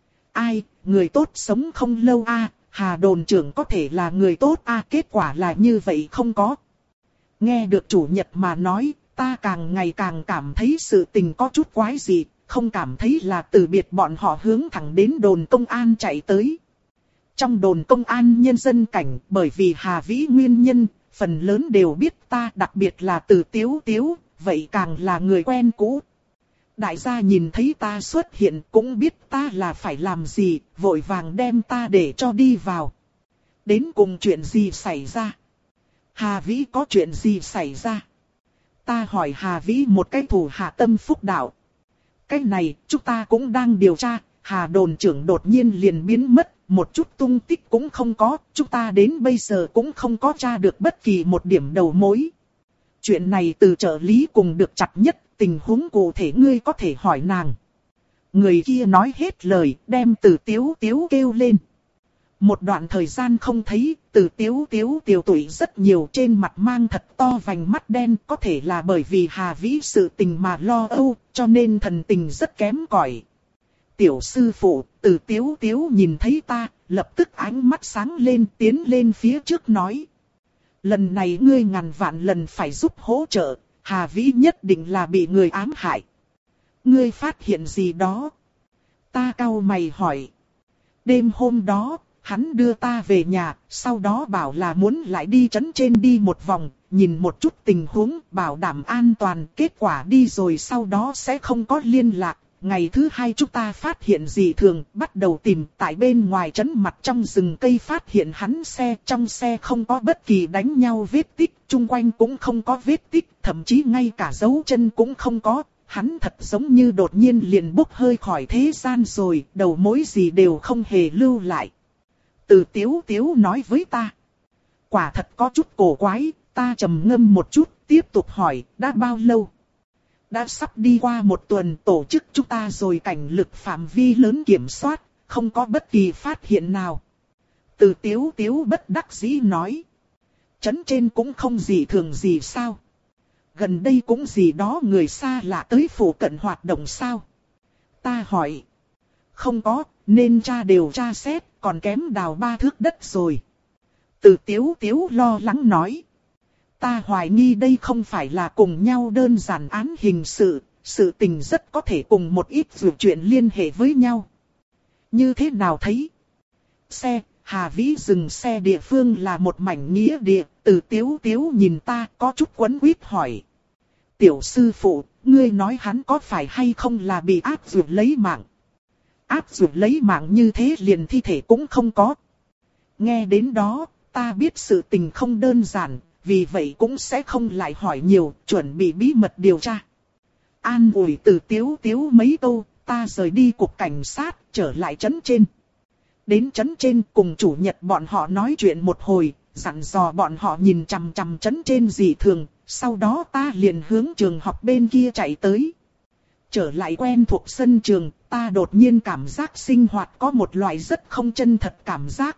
Ai, người tốt sống không lâu a, Hà đồn trưởng có thể là người tốt a, kết quả là như vậy không có. Nghe được chủ nhật mà nói, ta càng ngày càng cảm thấy sự tình có chút quái gì, không cảm thấy là từ biệt bọn họ hướng thẳng đến đồn công an chạy tới. Trong đồn công an nhân dân cảnh, bởi vì Hà Vĩ nguyên nhân, phần lớn đều biết ta, đặc biệt là Từ Tiếu Tiếu, vậy càng là người quen cũ. Đại gia nhìn thấy ta xuất hiện cũng biết ta là phải làm gì, vội vàng đem ta để cho đi vào. Đến cùng chuyện gì xảy ra? Hà Vĩ có chuyện gì xảy ra? Ta hỏi Hà Vĩ một cái thủ hạ tâm phúc đạo. Cái này chúng ta cũng đang điều tra, Hà đồn trưởng đột nhiên liền biến mất, một chút tung tích cũng không có, chúng ta đến bây giờ cũng không có tra được bất kỳ một điểm đầu mối. Chuyện này từ trợ lý cùng được chặt nhất, tình huống cụ thể ngươi có thể hỏi nàng. Người kia nói hết lời, đem Từ Tiếu Tiếu kêu lên. Một đoạn thời gian không thấy, Từ Tiếu Tiếu tiều tụy rất nhiều, trên mặt mang thật to vành mắt đen, có thể là bởi vì Hà Vĩ sự tình mà lo âu, cho nên thần tình rất kém cỏi. Tiểu sư phụ, Từ Tiếu Tiếu nhìn thấy ta, lập tức ánh mắt sáng lên, tiến lên phía trước nói. Lần này ngươi ngàn vạn lần phải giúp hỗ trợ, Hà Vĩ nhất định là bị người ám hại. Ngươi phát hiện gì đó? Ta cau mày hỏi. Đêm hôm đó, hắn đưa ta về nhà, sau đó bảo là muốn lại đi trấn trên đi một vòng, nhìn một chút tình huống, bảo đảm an toàn, kết quả đi rồi sau đó sẽ không có liên lạc. Ngày thứ hai chúng ta phát hiện dị thường, bắt đầu tìm tại bên ngoài trấn mặt trong rừng cây, phát hiện hắn xe, trong xe không có bất kỳ đánh nhau vết tích, chung quanh cũng không có vết tích, thậm chí ngay cả dấu chân cũng không có. Hắn thật giống như đột nhiên liền bốc hơi khỏi thế gian rồi, đầu mối gì đều không hề lưu lại. Từ Tiếu Tiếu nói với ta. Quả thật có chút cổ quái, ta trầm ngâm một chút, tiếp tục hỏi, đã bao lâu? Đã sắp đi qua một tuần, tổ chức chúng ta rồi cảnh lực phạm vi lớn kiểm soát, không có bất kỳ phát hiện nào. Từ Tiếu Tiếu bất đắc dĩ nói. Trấn trên cũng không gì thường gì sao? Gần đây cũng gì đó người xa lạ tới phủ cận hoạt động sao? Ta hỏi. Không có, nên tra đều tra xét, còn kém đào ba thước đất rồi. Từ Tiếu Tiếu lo lắng nói. Ta hoài nghi đây không phải là cùng nhau đơn giản án hình sự, sự tình rất có thể cùng một ít vụ chuyện liên hệ với nhau. Như thế nào thấy? Xe, Hà Vĩ dừng xe địa phương là một mảnh nghĩa địa, Từ Tiếu Tiếu nhìn ta có chút quấn quýt hỏi. Tiểu sư phụ, ngươi nói hắn có phải hay không là bị áp dụng lấy mạng? Áp dụng lấy mạng như thế liền thi thể cũng không có. Nghe đến đó, ta biết sự tình không đơn giản, vì vậy cũng sẽ không lại hỏi nhiều, chuẩn bị bí mật điều tra. An ủi Từ Tiếu Tiếu mấy câu, ta rời đi cục cảnh sát, trở lại trấn trên. Đến trấn trên cùng chủ nhật bọn họ nói chuyện một hồi, dặn dò bọn họ nhìn chằm chằm trấn trên dị thường, sau đó ta liền hướng trường học bên kia chạy tới. Trở lại quen thuộc sân trường, ta đột nhiên cảm giác sinh hoạt có một loại rất không chân thật cảm giác.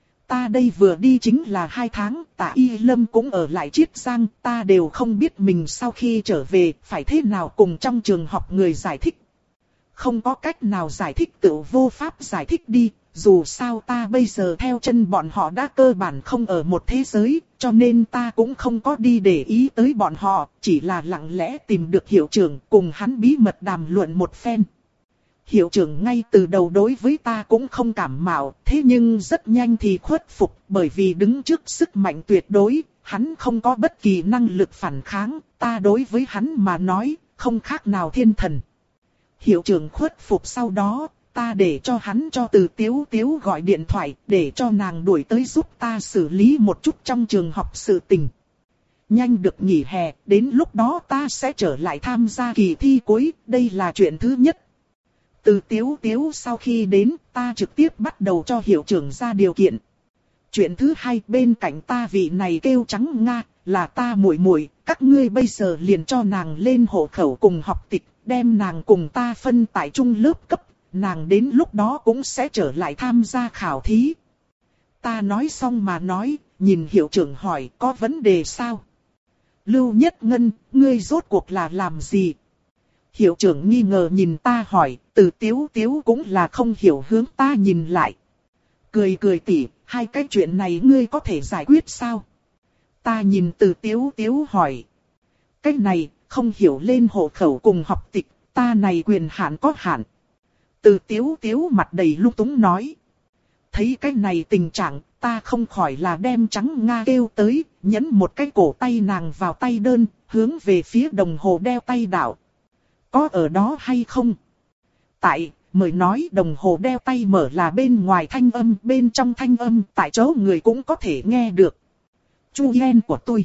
Ta đây vừa đi chính là hai tháng, Tạ Y Lâm cũng ở lại Chiết Giang, ta đều không biết mình sau khi trở về phải thế nào cùng trong trường học người giải thích. Không có cách nào giải thích tự vô pháp giải thích đi, dù sao ta bây giờ theo chân bọn họ đã cơ bản không ở một thế giới, cho nên ta cũng không có đi để ý tới bọn họ, chỉ là lặng lẽ tìm được hiệu trưởng cùng hắn bí mật đàm luận một phen. Hiệu trưởng ngay từ đầu đối với ta cũng không cảm mạo, thế nhưng rất nhanh thì khuất phục, bởi vì đứng trước sức mạnh tuyệt đối, hắn không có bất kỳ năng lực phản kháng, ta đối với hắn mà nói, không khác nào thiên thần. Hiệu trưởng khuất phục sau đó, ta để cho hắn cho Từ Tiếu Tiếu gọi điện thoại, để cho nàng đuổi tới giúp ta xử lý một chút trong trường học sự tình. Nhanh được nghỉ hè, đến lúc đó ta sẽ trở lại tham gia kỳ thi cuối, đây là chuyện thứ nhất. Từ Tiếu Tiếu sau khi đến, ta trực tiếp bắt đầu cho hiệu trưởng ra điều kiện. Chuyện thứ hai, bên cạnh ta vị này kêu Trắng Nga, là ta muội muội, các ngươi bây giờ liền cho nàng lên hộ khẩu cùng học tịch, đem nàng cùng ta phân tại chung lớp cấp, nàng đến lúc đó cũng sẽ trở lại tham gia khảo thí. Ta nói xong mà nói, nhìn hiệu trưởng hỏi có vấn đề sao? Lưu Nhất Ngân, ngươi rốt cuộc là làm gì? Hiệu trưởng nghi ngờ nhìn ta hỏi, Từ Tiếu Tiếu cũng là không hiểu hướng ta nhìn lại. Cười cười tỉ, hai cái chuyện này ngươi có thể giải quyết sao? Ta nhìn Từ Tiếu Tiếu hỏi. Cái này, không hiểu lên hộ khẩu cùng học tịch, ta này quyền hạn có hạn. Từ Tiếu Tiếu mặt đầy lung túng nói. Thấy cái này tình trạng, ta không khỏi là đem Trắng Nga kêu tới, nhấn một cái cổ tay nàng vào tay đơn, hướng về phía đồng hồ đeo tay đảo. Có ở đó hay không? Tại, mời nói đồng hồ đeo tay mở là bên ngoài thanh âm, bên trong thanh âm, tại chỗ người cũng có thể nghe được. Chu Yen của tôi.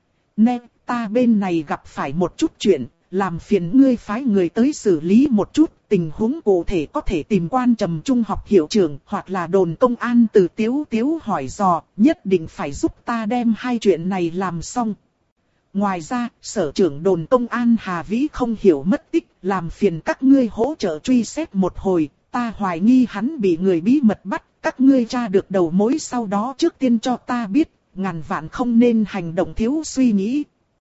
Nè, ta bên này gặp phải một chút chuyện, làm phiền ngươi phái người tới xử lý một chút, tình huống cụ thể có thể tìm quan trầm trung học hiệu trưởng hoặc là đồn công an. Từ Tiếu Tiếu hỏi dò, nhất định phải giúp ta đem hai chuyện này làm xong. Ngoài ra, sở trưởng đồn công an Hà Vĩ không hiểu mất tích, làm phiền các ngươi hỗ trợ truy xét một hồi, ta hoài nghi hắn bị người bí mật bắt, các ngươi tra được đầu mối sau đó trước tiên cho ta biết, ngàn vạn không nên hành động thiếu suy nghĩ.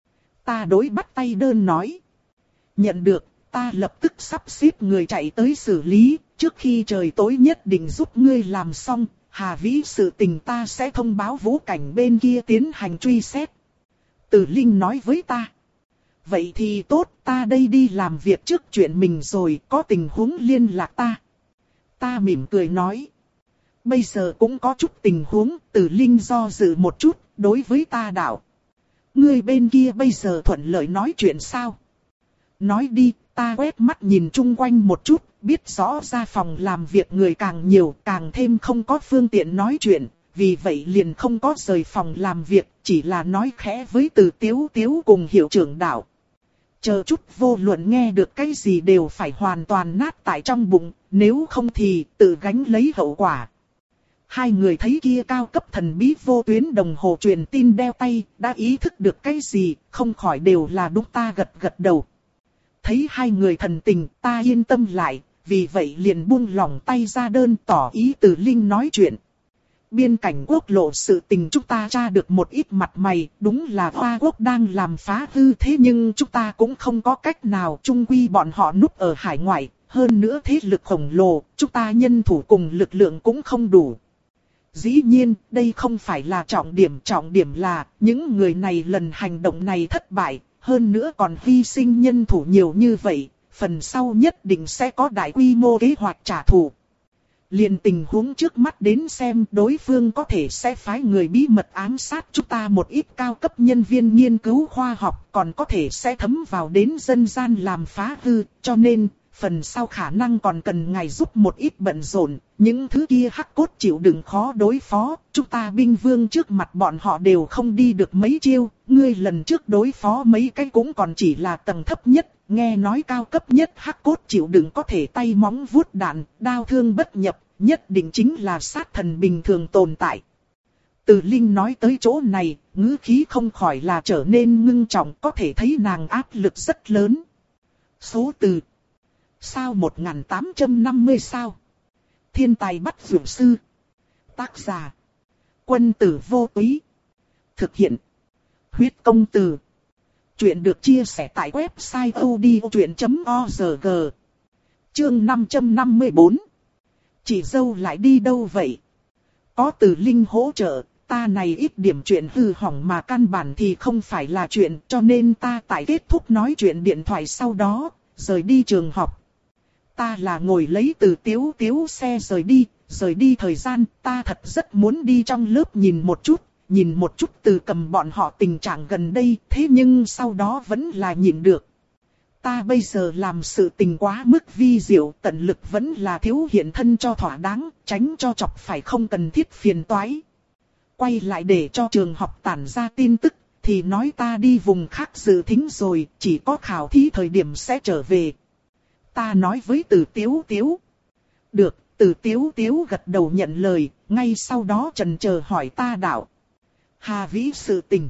Ta đối bắt tay đơn nói. Nhận được, ta lập tức sắp xếp người chạy tới xử lý, trước khi trời tối nhất định giúp ngươi làm xong, Hà Vĩ sự tình ta sẽ thông báo vũ cảnh bên kia tiến hành truy xét. Từ Linh nói với ta. Vậy thì tốt, ta đây đi làm việc trước chuyện mình rồi, có tình huống liên lạc ta. Ta mỉm cười nói. Bây giờ cũng có chút tình huống, Từ Linh do dự một chút, đối với ta đạo. Ngươi bên kia bây giờ thuận lợi nói chuyện sao? Nói đi, ta quét mắt nhìn chung quanh một chút, biết rõ ra phòng làm việc người càng nhiều, càng thêm không có phương tiện nói chuyện. Vì vậy liền không có rời phòng làm việc, chỉ là nói khẽ với Từ Tiếu Tiếu cùng hiệu trưởng đạo. Chờ chút vô luận nghe được cái gì đều phải hoàn toàn nát tại trong bụng, nếu không thì tự gánh lấy hậu quả. Hai người thấy kia cao cấp thần bí vô tuyến đồng hồ truyền tin đeo tay, đã ý thức được cái gì, không khỏi đều là đúng ta gật gật đầu. Thấy hai người thần tình, ta yên tâm lại, vì vậy liền buông lỏng tay ra đơn tỏ ý Từ Linh nói chuyện. Biên cảnh quốc lộ sự tình chúng ta tra được một ít mặt mày, đúng là Hoa Quốc đang làm phá hư, thế nhưng chúng ta cũng không có cách nào, chung quy bọn họ núp ở hải ngoại, hơn nữa thế lực khổng lồ, chúng ta nhân thủ cùng lực lượng cũng không đủ. Dĩ nhiên, đây không phải là trọng điểm, trọng điểm là những người này lần hành động này thất bại, hơn nữa còn hy sinh nhân thủ nhiều như vậy, phần sau nhất định sẽ có đại quy mô kế hoạch trả thù. Liền tình huống trước mắt đến xem, đối phương có thể sẽ phái người bí mật ám sát chúng ta một ít cao cấp nhân viên nghiên cứu khoa học, còn có thể sẽ thấm vào đến dân gian làm phá hư, cho nên phần sau khả năng còn cần ngài giúp một ít bận rộn. Những thứ kia hắc cốt chịu đựng khó đối phó, chúng ta binh vương trước mặt bọn họ đều không đi được mấy chiêu. Ngươi lần trước đối phó mấy cái cũng còn chỉ là tầng thấp nhất, nghe nói cao cấp nhất hắc cốt chịu đựng có thể tay móng vuốt đạn, đao thương bất nhập, nhất định chính là sát thần bình thường tồn tại. Từ Linh nói tới chỗ này, ngữ khí không khỏi là trở nên ngưng trọng, có thể thấy nàng áp lực rất lớn. Số từ sao một nghìn tám trăm năm mươi sao? Thiên tài bắt dược sư. Tác giả Quân tử vô túy. Thực hiện Huyết công từ. Chuyện được chia sẻ tại website odchuyện chấm org. Chương năm trăm năm mươi bốn. Chị dâu lại đi đâu vậy? Có Từ Linh hỗ trợ, ta này ít điểm chuyện hư hỏng mà căn bản thì không phải là chuyện, cho nên ta tại kết thúc nói chuyện điện thoại sau đó, rời đi trường học. Ta là ngồi lấy Từ Tiếu Tiếu xe rời đi, rời đi thời gian, ta thật rất muốn đi trong lớp nhìn một chút, nhìn một chút Từ Cầm bọn họ tình trạng gần đây, thế nhưng sau đó vẫn là nhịn được. Ta bây giờ làm sự tình quá mức vi diệu, tận lực vẫn là thiếu hiện thân cho thỏa đáng, tránh cho chọc phải không cần thiết phiền toái. Quay lại để cho trường học tản ra tin tức, thì nói ta đi vùng khác dự thính rồi, chỉ có khảo thí thời điểm sẽ trở về. Ta nói với Từ Tiếu Tiếu. Được, Từ Tiếu Tiếu gật đầu nhận lời, ngay sau đó chần chờ hỏi ta đạo. Hà Vĩ sự tình.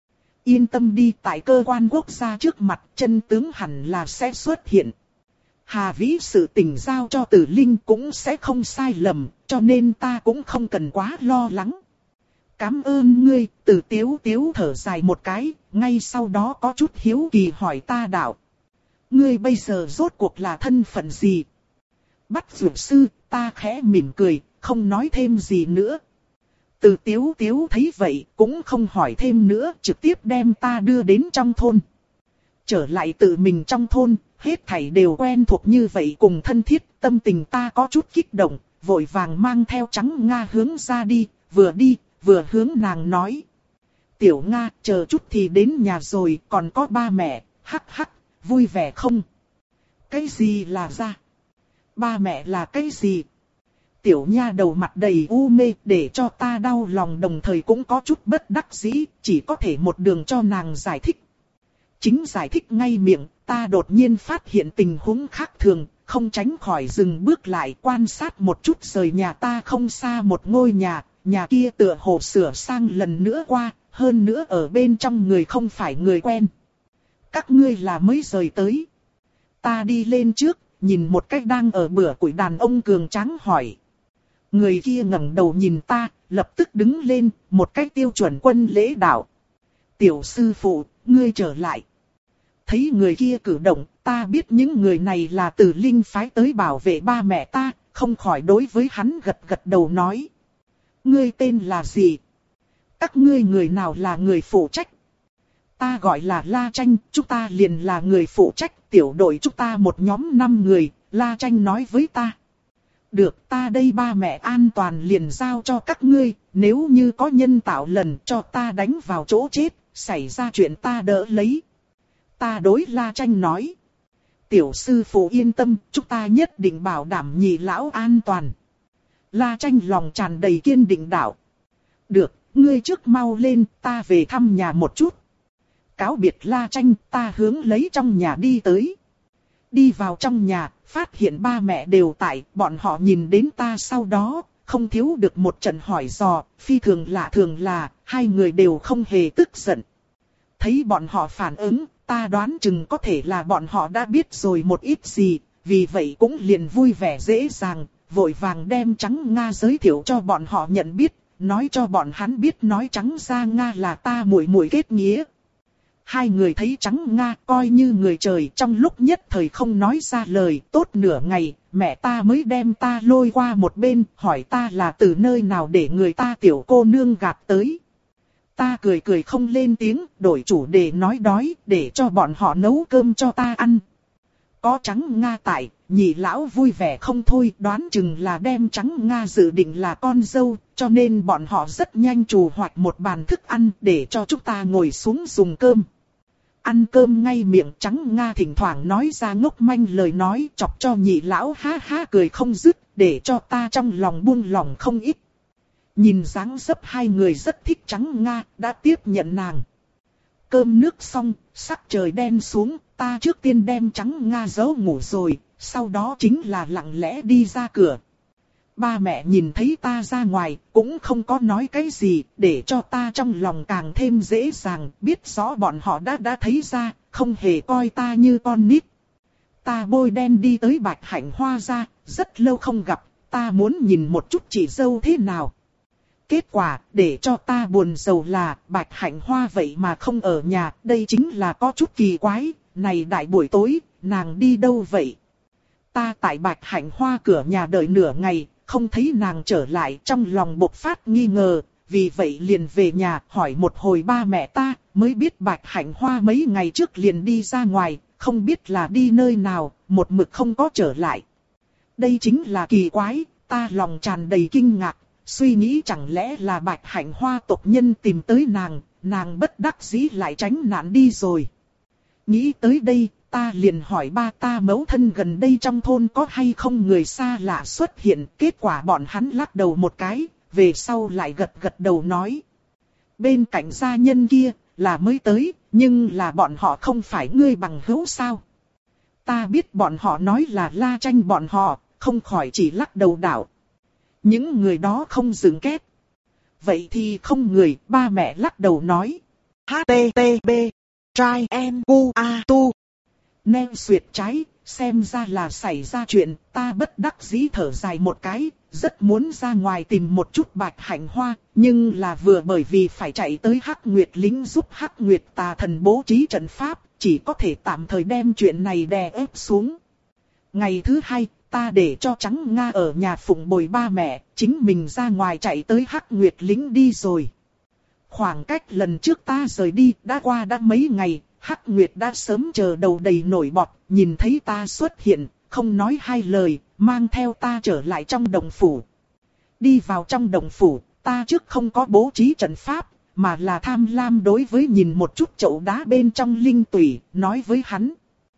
Yên tâm đi, tại cơ quan quốc gia trước mặt, chân tướng hẳn là sẽ xuất hiện. Hà Vĩ sự tình giao cho Từ Linh cũng sẽ không sai lầm, cho nên ta cũng không cần quá lo lắng. Cảm ơn ngươi. Từ Tiếu Tiếu thở dài một cái, ngay sau đó có chút hiếu kỳ hỏi ta đạo. Ngươi bây giờ rốt cuộc là thân phận gì? Bắt dược sư. Ta khẽ mỉm cười, không nói thêm gì nữa. Từ Tiếu Tiếu thấy vậy, cũng không hỏi thêm nữa, trực tiếp đem ta đưa đến trong thôn. Trở lại tự mình trong thôn, hết thảy đều quen thuộc như vậy cùng thân thiết, tâm tình ta có chút kích động, vội vàng mang theo Trắng Nga hướng ra đi, vừa đi, vừa hướng nàng nói. Tiểu Nga, chờ chút thì đến nhà rồi, còn có ba mẹ, hắc hắc, vui vẻ không? Cái gì là ra? Ba mẹ là cái gì? Tiểu nha đầu mặt đầy u mê, để cho ta đau lòng đồng thời cũng có chút bất đắc dĩ, chỉ có thể một đường cho nàng giải thích. Chính giải thích ngay miệng, ta đột nhiên phát hiện tình huống khác thường, không tránh khỏi dừng bước lại quan sát một chút rời nhà ta không xa một ngôi nhà, nhà kia tựa hồ sửa sang lần nữa qua, hơn nữa ở bên trong người không phải người quen. Các ngươi là mới rời tới. Ta đi lên trước, nhìn một cách đang ở bữa củi đàn ông cường tráng hỏi. Người kia ngẩng đầu nhìn ta, lập tức đứng lên, một cách tiêu chuẩn quân lễ đạo. Tiểu sư phụ, ngươi trở lại. Thấy người kia cử động, ta biết những người này là Từ Linh phái tới bảo vệ ba mẹ ta, không khỏi đối với hắn gật gật đầu nói. Ngươi tên là gì? Các ngươi người nào là người phụ trách? Ta gọi là La Tranh, chúng ta liền là người phụ trách, tiểu đội chúng ta một nhóm năm người, La Tranh nói với ta. Được, ta đây ba mẹ an toàn liền giao cho các ngươi, nếu như có nhân tạo lần cho ta đánh vào chỗ chết, xảy ra chuyện ta đỡ lấy. Ta đối La Tranh nói. Tiểu sư phụ yên tâm, chúng ta nhất định bảo đảm nhị lão an toàn. La Tranh lòng tràn đầy kiên định đạo. Được, ngươi trước mau lên, ta về thăm nhà một chút. Cáo biệt La Tranh, ta hướng lấy trong nhà đi tới. Đi vào trong nhà, phát hiện ba mẹ đều tại, bọn họ nhìn đến ta sau đó, không thiếu được một trận hỏi dò, phi thường lạ thường là, hai người đều không hề tức giận. Thấy bọn họ phản ứng, ta đoán chừng có thể là bọn họ đã biết rồi một ít gì, vì vậy cũng liền vui vẻ dễ dàng, vội vàng đem Trắng Nga giới thiệu cho bọn họ nhận biết, nói cho bọn hắn biết nói trắng ra Nga là ta muội muội kết nghĩa. Hai người thấy Trắng Nga coi như người trời, trong lúc nhất thời không nói ra lời, tốt nửa ngày, mẹ ta mới đem ta lôi qua một bên, hỏi ta là từ nơi nào để người ta tiểu cô nương gạt tới. Ta cười cười không lên tiếng, đổi chủ đề nói đói, để cho bọn họ nấu cơm cho ta ăn. Có Trắng Nga tại, nhị lão vui vẻ không thôi, đoán chừng là đem Trắng Nga dự định là con dâu, cho nên bọn họ rất nhanh trù hoạch một bàn thức ăn để cho chúng ta ngồi xuống dùng cơm. Ăn cơm ngay miệng, Trắng Nga thỉnh thoảng nói ra ngốc manh lời nói chọc cho nhị lão ha ha cười không dứt, để cho ta trong lòng buông lòng không ít. Nhìn dáng dấp hai người rất thích Trắng Nga, đã tiếp nhận nàng. Cơm nước xong, sắc trời đen xuống, ta trước tiên đem Trắng Nga giấu ngủ rồi, sau đó chính là lặng lẽ đi ra cửa. Ba mẹ nhìn thấy ta ra ngoài, cũng không có nói cái gì, để cho ta trong lòng càng thêm dễ dàng, biết rõ bọn họ đã đã thấy ra, không hề coi ta như con nít. Ta bôi đen đi tới Bạch Hạnh Hoa ra, rất lâu không gặp, ta muốn nhìn một chút chị dâu thế nào. Kết quả, để cho ta buồn rầu là, Bạch Hạnh Hoa vậy mà không ở nhà, đây chính là có chút kỳ quái, này đại buổi tối, nàng đi đâu vậy? Ta tại Bạch Hạnh Hoa cửa nhà đợi nửa ngày, không thấy nàng trở lại, trong lòng bộc phát nghi ngờ, vì vậy liền về nhà hỏi một hồi ba mẹ ta, mới biết Bạch Hạnh Hoa mấy ngày trước liền đi ra ngoài, không biết là đi nơi nào, một mực không có trở lại. Đây chính là kỳ quái, ta lòng tràn đầy kinh ngạc, suy nghĩ chẳng lẽ là Bạch Hạnh Hoa tộc nhân tìm tới nàng, nàng bất đắc dĩ lại tránh nạn đi rồi. Nghĩ tới đây, ta liền hỏi ba ta mẫu thân gần đây trong thôn có hay không người xa lạ xuất hiện, kết quả bọn hắn lắc đầu một cái, về sau lại gật gật đầu nói. Bên cạnh gia nhân kia, là mới tới, nhưng là bọn họ không phải ngươi bằng hữu sao? Ta biết bọn họ nói là La Tranh bọn họ, không khỏi chỉ lắc đầu đảo. Những người đó không dừng kết. Vậy thì không người, ba mẹ lắc đầu nói. hát tê tê pê Trai en cu a tu. Neo xuyệt trái, xem ra là xảy ra chuyện, ta bất đắc dĩ thở dài một cái, rất muốn ra ngoài tìm một chút Bạch Hạnh Hoa, nhưng là vừa bởi vì phải chạy tới Hắc Nguyệt lính giúp Hắc Nguyệt tà thần bố trí trận pháp, chỉ có thể tạm thời đem chuyện này đè ép xuống. Ngày thứ hai, ta để cho Trắng Nga ở nhà phụng bồi ba mẹ, chính mình ra ngoài chạy tới Hắc Nguyệt lính đi rồi. Khoảng cách lần trước ta rời đi đã qua đã mấy ngày, Hắc Nguyệt đã sớm chờ đầu đầy nổi bọt, nhìn thấy ta xuất hiện, không nói hai lời, mang theo ta trở lại trong đồng phủ. Đi vào trong đồng phủ, ta trước không có bố trí trận pháp, mà là tham lam đối với nhìn một chút chậu đá bên trong linh tủy, nói với hắn.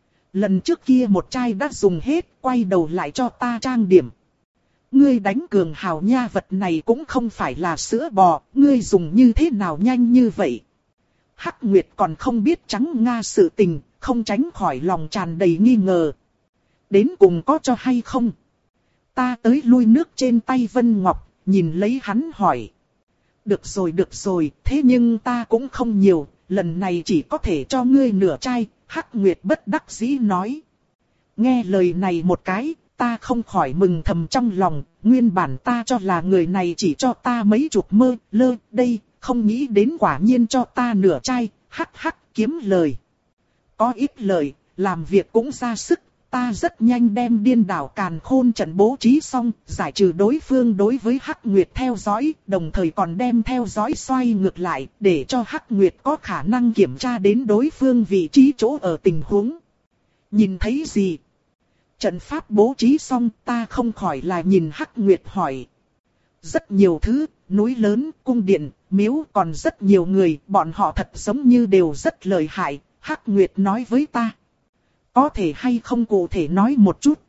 Lần trước kia một chai đã dùng hết, quay đầu lại cho ta trang điểm. Ngươi đánh cường hào nha, vật này cũng không phải là sữa bò, ngươi dùng như thế nào nhanh như vậy? Hắc Nguyệt còn không biết Trắng Nga sự tình, không tránh khỏi lòng tràn đầy nghi ngờ. Đến cùng có cho hay không? Ta tới lui nước trên tay Vân Ngọc, nhìn lấy hắn hỏi. Được rồi được rồi, thế nhưng ta cũng không nhiều, lần này chỉ có thể cho ngươi nửa chai, Hắc Nguyệt bất đắc dĩ nói. Nghe lời này một cái, ta không khỏi mừng thầm trong lòng, nguyên bản ta cho là người này chỉ cho ta mấy chục mơ, lơ, đây, không nghĩ đến quả nhiên cho ta nửa chai, hắc hắc kiếm lời. Có ít lời, làm việc cũng ra sức, ta rất nhanh đem điên đảo càn khôn trận bố trí xong, giải trừ đối phương đối với Hắc Nguyệt theo dõi, đồng thời còn đem theo dõi xoay ngược lại, để cho Hắc Nguyệt có khả năng kiểm tra đến đối phương vị trí chỗ ở tình huống. Nhìn thấy gì? Trận pháp bố trí xong, ta không khỏi là nhìn Hắc Nguyệt hỏi. Rất nhiều thứ, núi lớn, cung điện, miếu, còn rất nhiều người, bọn họ thật giống như đều rất lợi hại, Hắc Nguyệt nói với ta. Có thể hay không cụ thể nói một chút?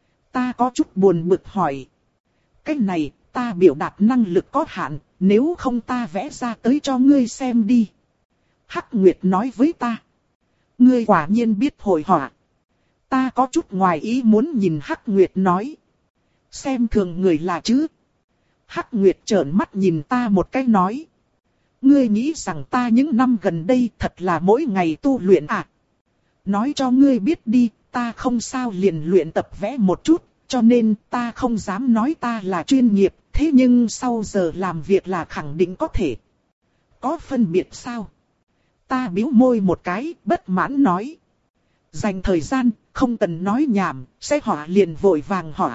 Ta có chút buồn bực hỏi. Cái này, ta biểu đạt năng lực có hạn, nếu không ta vẽ ra tới cho ngươi xem đi. Hắc Nguyệt nói với ta. Ngươi quả nhiên biết hội họa. Ta có chút ngoài ý muốn nhìn Hắc Nguyệt nói. Xem thường người là chứ. Hắc Nguyệt trợn mắt nhìn ta một cái nói. Ngươi nghĩ rằng ta những năm gần đây thật là mỗi ngày tu luyện à? Nói cho ngươi biết đi, ta không sao liền luyện tập vẽ một chút, cho nên ta không dám nói ta là chuyên nghiệp, thế nhưng sau giờ làm việc là khẳng định có thể. Có phân biệt sao? Ta bĩu môi một cái, bất mãn nói. Dành thời gian, không cần nói nhảm, sẽ họa liền vội vàng họa.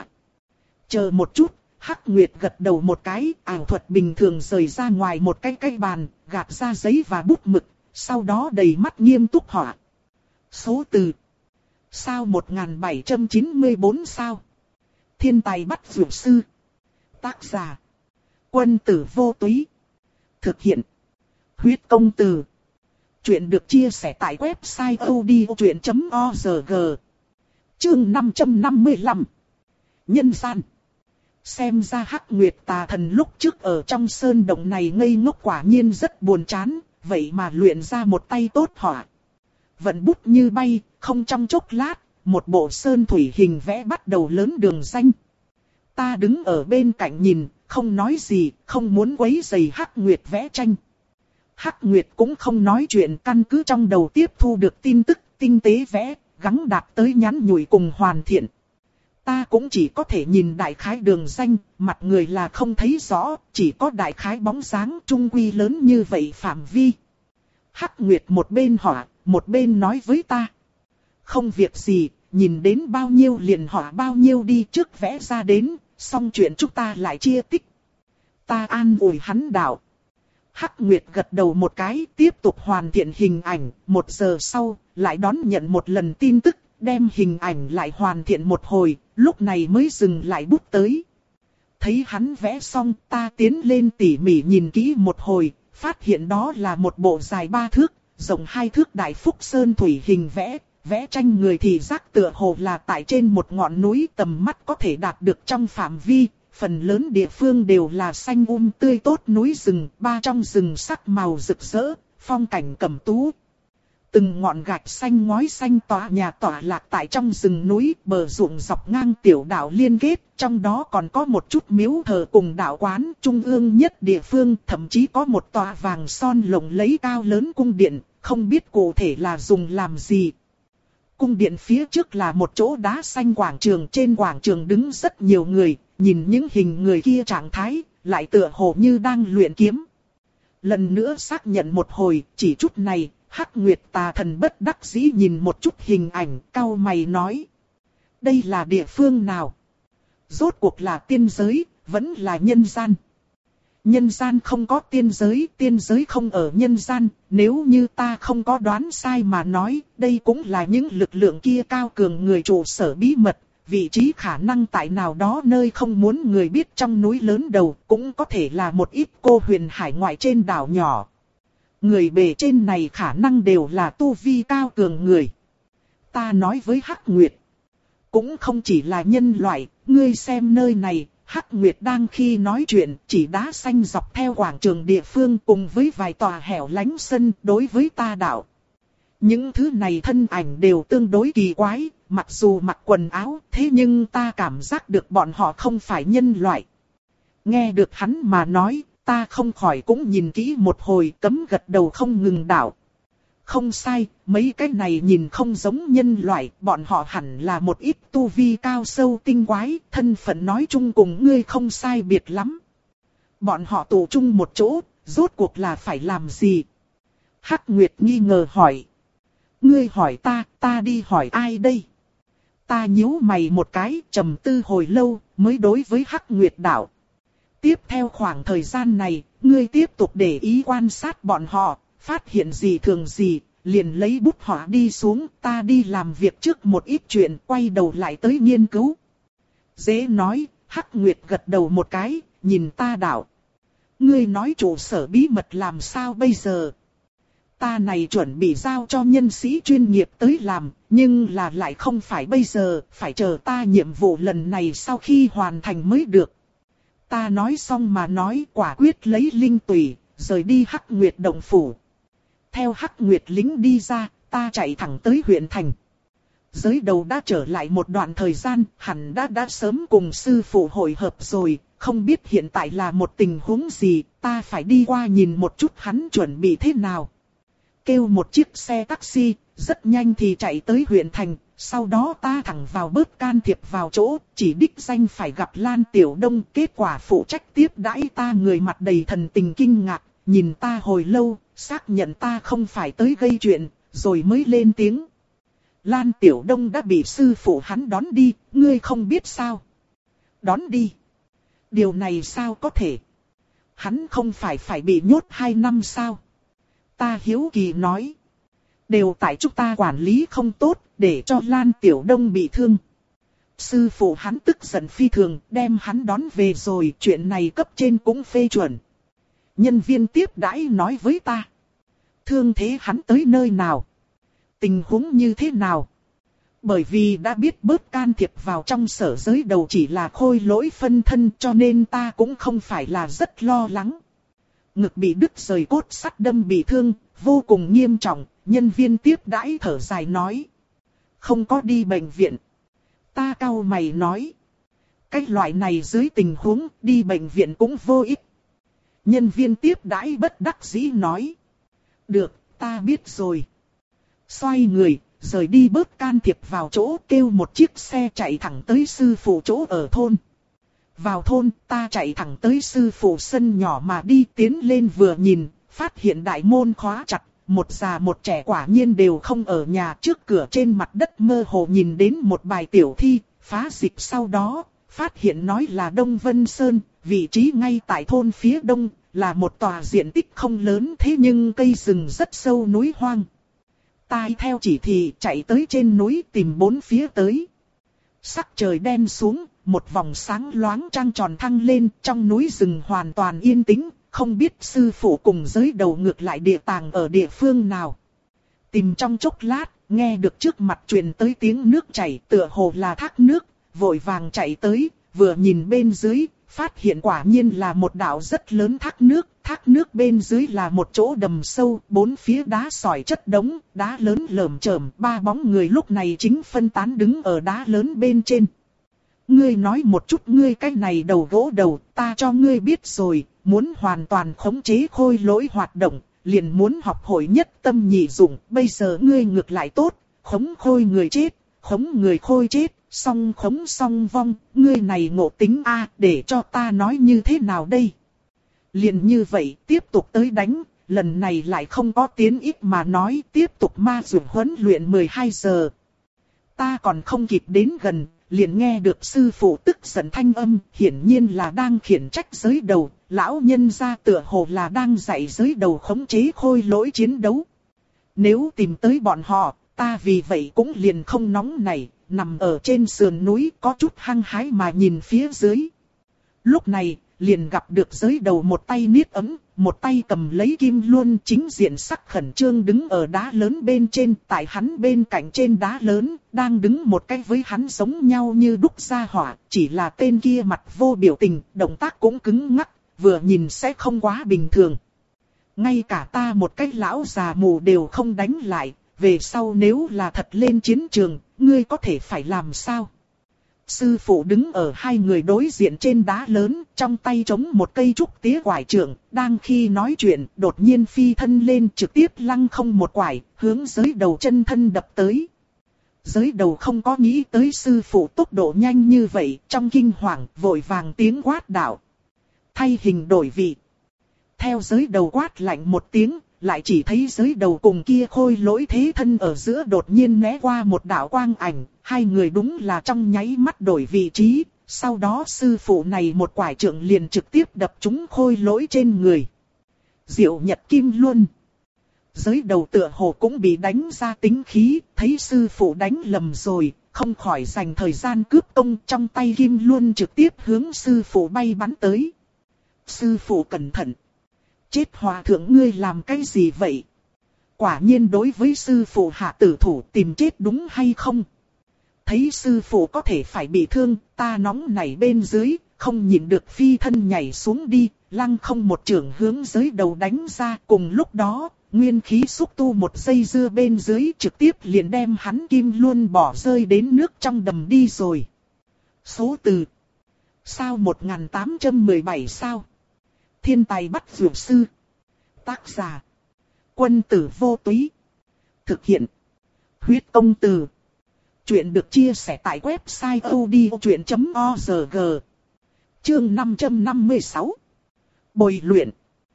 Chờ một chút, Hắc Nguyệt gật đầu một cái, ảo thuật bình thường rời ra ngoài một cái cây bàn, gạt ra giấy và bút mực, sau đó đầy mắt nghiêm túc họa. Số từ. Sao một nghìn bảy trăm chín mươi bốn sao? Thiên tài bắt dược sư. Tác giả. Quân tử vô túy. Thực hiện. Huyết công từ. Chuyện được chia sẻ tại website odchuyện chấm org. Chương năm trăm năm mươi lăm. Nhân gian. Xem ra Hắc Nguyệt tà thần lúc trước ở trong sơn động này ngây ngốc quả nhiên rất buồn chán, vậy mà luyện ra một tay tốt họa. Vận bút như bay, không trong chốc lát, một bộ sơn thủy hình vẽ bắt đầu lớn đường danh. Ta đứng ở bên cạnh nhìn, không nói gì, không muốn quấy rầy Hắc Nguyệt vẽ tranh. Hắc Nguyệt cũng không nói chuyện, căn cứ trong đầu tiếp thu được tin tức, tinh tế vẽ, gắng đạt tới nhắn nhủi cùng hoàn thiện. Ta cũng chỉ có thể nhìn đại khái đường danh, mặt người là không thấy rõ, chỉ có đại khái bóng dáng trung quy lớn như vậy phạm vi. Hắc Nguyệt một bên họa, một bên nói với ta. Không việc gì, nhìn đến bao nhiêu liền họa bao nhiêu đi, trước vẽ ra đến, xong chuyện chúng ta lại chia tích. Ta an ủi hắn đạo. Hắc Nguyệt gật đầu một cái, tiếp tục hoàn thiện hình ảnh, một giờ sau, lại đón nhận một lần tin tức, đem hình ảnh lại hoàn thiện một hồi, lúc này mới dừng lại bút tới. Thấy hắn vẽ xong, ta tiến lên tỉ mỉ nhìn kỹ một hồi, phát hiện đó là một bộ dài ba thước, rộng hai thước đại phúc sơn thủy hình vẽ, vẽ tranh người thì giác tựa hồ là tại trên một ngọn núi tầm mắt có thể đạt được trong phạm vi. Phần lớn địa phương đều là xanh um tươi tốt núi rừng, ba trong rừng sắc màu rực rỡ, phong cảnh cẩm tú. Từng ngọn gạch xanh ngói xanh tỏa nhà tỏa lạc tại trong rừng núi, bờ ruộng dọc ngang tiểu đảo liên kết, trong đó còn có một chút miếu thờ cùng đạo quán, trung ương nhất địa phương, thậm chí có một tòa vàng son lộng lẫy cao lớn cung điện, không biết cụ thể là dùng làm gì. Cung điện phía trước là một chỗ đá xanh quảng trường, trên quảng trường đứng rất nhiều người, nhìn những hình người kia trạng thái, lại tựa hồ như đang luyện kiếm. Lần nữa xác nhận một hồi, chỉ chút này, Hắc Nguyệt tà thần bất đắc dĩ nhìn một chút hình ảnh, cau mày nói. Đây là địa phương nào? Rốt cuộc là tiên giới, vẫn là nhân gian. Nhân gian không có tiên giới, tiên giới không ở nhân gian, nếu như ta không có đoán sai mà nói, đây cũng là những lực lượng kia cao cường người trụ sở bí mật, vị trí khả năng tại nào đó nơi không muốn người biết trong núi lớn đầu, cũng có thể là một ít cô huyền hải ngoại trên đảo nhỏ. Người bề trên này khả năng đều là tu vi cao cường người. Ta nói với Hắc Nguyệt, cũng không chỉ là nhân loại, ngươi xem nơi này. Hắc Nguyệt đang khi nói chuyện, chỉ đá xanh dọc theo quảng trường địa phương cùng với vài tòa hẻo lánh sân đối với ta đạo. Những thứ này thân ảnh đều tương đối kỳ quái, mặc dù mặc quần áo, thế nhưng ta cảm giác được bọn họ không phải nhân loại. Nghe được hắn mà nói, ta không khỏi cũng nhìn kỹ một hồi, cấm gật đầu không ngừng đạo. Không sai, mấy cái này nhìn không giống nhân loại, bọn họ hẳn là một ít tu vi cao sâu tinh quái, thân phận nói chung cùng ngươi không sai biệt lắm. Bọn họ tụ chung một chỗ, rốt cuộc là phải làm gì? Hắc Nguyệt nghi ngờ hỏi. Ngươi hỏi ta, ta đi hỏi ai đây? Ta nhíu mày một cái, trầm tư hồi lâu, mới đối với Hắc Nguyệt đạo. Tiếp theo khoảng thời gian này, ngươi tiếp tục để ý quan sát bọn họ. Phát hiện gì thường gì, liền lấy bút họa đi xuống, ta đi làm việc trước một ít chuyện, quay đầu lại tới nghiên cứu. Dễ nói, Hắc Nguyệt gật đầu một cái, nhìn ta đạo. Ngươi nói trụ sở bí mật làm sao bây giờ? Ta này chuẩn bị giao cho nhân sĩ chuyên nghiệp tới làm, nhưng là lại không phải bây giờ, phải chờ ta nhiệm vụ lần này sau khi hoàn thành mới được. Ta nói xong mà nói, quả quyết lấy linh tùy, rời đi Hắc Nguyệt động phủ. Theo Hắc Nguyệt lính đi ra, ta chạy thẳng tới huyện thành. Giới đầu đã trở lại một đoạn thời gian, hẳn đã đã sớm cùng sư phụ hội hợp rồi, không biết hiện tại là một tình huống gì, ta phải đi qua nhìn một chút hắn chuẩn bị thế nào. Kêu một chiếc xe taxi, rất nhanh thì chạy tới huyện thành, sau đó ta thẳng vào bớt can thiệp vào chỗ, chỉ đích danh phải gặp Lan Tiểu Đông. Kết quả phụ trách tiếp đãi ta người mặt đầy thần tình kinh ngạc, nhìn ta hồi lâu, xác nhận ta không phải tới gây chuyện, rồi mới lên tiếng. Lan Tiểu Đông đã bị sư phụ hắn đón đi, ngươi không biết sao? Đón đi? Điều này sao có thể? Hắn không phải phải bị nhốt hai năm sao? Ta hiếu kỳ nói. Đều tại chúng ta quản lý không tốt, để cho Lan Tiểu Đông bị thương. Sư phụ hắn tức giận phi thường, đem hắn đón về rồi, chuyện này cấp trên cũng phê chuẩn. Nhân viên tiếp đãi nói với ta. Thương thế hắn tới nơi nào? Tình huống như thế nào? Bởi vì đã biết bớt can thiệp vào trong sở giới đầu chỉ là khôi lỗi phân thân, cho nên ta cũng không phải là rất lo lắng. Ngực bị đứt rời, cốt sắt đâm bị thương, vô cùng nghiêm trọng. Nhân viên tiếp đãi thở dài nói. Không có đi bệnh viện. Ta cau mày nói. Cái loại này dưới tình huống đi bệnh viện cũng vô ích. Nhân viên tiếp đãi bất đắc dĩ nói. Được, ta biết rồi. Xoay người, rời đi bớt can thiệp vào chỗ, kêu một chiếc xe chạy thẳng tới sư phụ chỗ ở thôn. Vào thôn, ta chạy thẳng tới sư phụ sân nhỏ mà đi, tiến lên vừa nhìn, phát hiện đại môn khóa chặt. Một già một trẻ quả nhiên đều không ở nhà, trước cửa trên mặt đất mơ hồ nhìn đến một bài tiểu thi, phá dịch sau đó, phát hiện nói là Đông Vân Sơn, vị trí ngay tại thôn phía đông, là một tòa diện tích không lớn thế nhưng cây rừng rất sâu núi hoang. Ta theo chỉ thị chạy tới trên núi tìm bốn phía tới. Sắc trời đen xuống, một vòng sáng loáng trăng tròn thăng lên, trong núi rừng hoàn toàn yên tĩnh. Không biết sư phụ cùng giới đầu ngược lại địa tàng ở địa phương nào. Tìm trong chốc lát, nghe được trước mặt truyền tới tiếng nước chảy, tựa hồ là thác nước, vội vàng chạy tới, vừa nhìn bên dưới, phát hiện quả nhiên là một đạo rất lớn thác nước. Thác nước bên dưới là một chỗ đầm sâu, bốn phía đá sỏi chất đống, đá lớn lởm chởm, ba bóng người lúc này chính phân tán đứng ở đá lớn bên trên. Ngươi nói một chút ngươi cái này đầu gỗ đầu, ta cho ngươi biết rồi. Muốn hoàn toàn khống chế khôi lỗi hoạt động, liền muốn học hội nhất tâm nhị dụng. Bây giờ ngươi ngược lại tốt, khống khôi người chết, khống người khôi chết, song khống song vong. Ngươi này ngộ tính a, để cho ta nói như thế nào đây? Liền như vậy, tiếp tục tới đánh, lần này lại không có tiến ít mà nói, tiếp tục ma dụ huấn luyện mười hai giờ. Ta còn không kịp đến gần, liền nghe được sư phụ tức giận thanh âm, hiển nhiên là đang khiển trách giới đầu. Lão nhân gia tựa hồ là đang dạy giới đầu khống chế khôi lỗi chiến đấu. Nếu tìm tới bọn họ, ta vì vậy cũng liền không nóng nảy, nằm ở trên sườn núi có chút hăng hái mà nhìn phía dưới. Lúc này, liền gặp được giới đầu một tay niết ấm, một tay cầm lấy kim luân, chính diện sắc khẩn trương đứng ở đá lớn bên trên. Tại hắn bên cạnh trên đá lớn, đang đứng một cái với hắn giống nhau như đúc gia hỏa, chỉ là tên kia mặt vô biểu tình, động tác cũng cứng ngắc. Vừa nhìn sẽ không quá bình thường. Ngay cả ta một cái lão già mù đều không đánh lại, về sau nếu là thật lên chiến trường, ngươi có thể phải làm sao? Sư phụ đứng ở hai người đối diện trên đá lớn, trong tay chống một cây trúc tía quải trượng, đang khi nói chuyện, đột nhiên phi thân lên trực tiếp lăng không một quải, hướng giới đầu chân thân đập tới. Giới đầu không có nghĩ tới sư phụ tốc độ nhanh như vậy, trong kinh hoàng, vội vàng tiếng quát đạo. Thay hình đổi vị. Theo giới đầu quát lạnh một tiếng, lại chỉ thấy giới đầu cùng kia khôi lỗi thế thân ở giữa đột nhiên né qua một đạo quang ảnh. Hai người đúng là trong nháy mắt đổi vị trí, sau đó sư phụ này một quải trượng liền trực tiếp đập trúng khôi lỗi trên người. Diệu Nhật Kim Luân. Giới đầu tựa hồ cũng bị đánh ra tính khí, thấy sư phụ đánh lầm rồi, không khỏi dành thời gian cướp công, trong tay Kim Luân trực tiếp hướng sư phụ bay bắn tới. Sư phụ cẩn thận. Chết hòa thượng ngươi làm cái gì vậy? Quả nhiên đối với sư phụ hạ tử thủ tìm chết đúng hay không? Thấy sư phụ có thể phải bị thương, ta nóng nảy bên dưới, không nhịn được phi thân nhảy xuống đi, lăng không một trường hướng giới đầu đánh ra. Cùng lúc đó, nguyên khí xúc tu một dây dưa bên dưới trực tiếp liền đem hắn Kim Luân bỏ rơi đến nước trong đầm đi rồi. Số từ Sao một nghìn tám trăm mười bảy sao? Thiên tài bắt dược sư. Tác giả. Quân tử vô túy. Thực hiện. Huyết công từ. Chuyện được chia sẻ tại website audiochuyện chấm org. Chương năm trăm năm mươi sáu. Bồi luyện.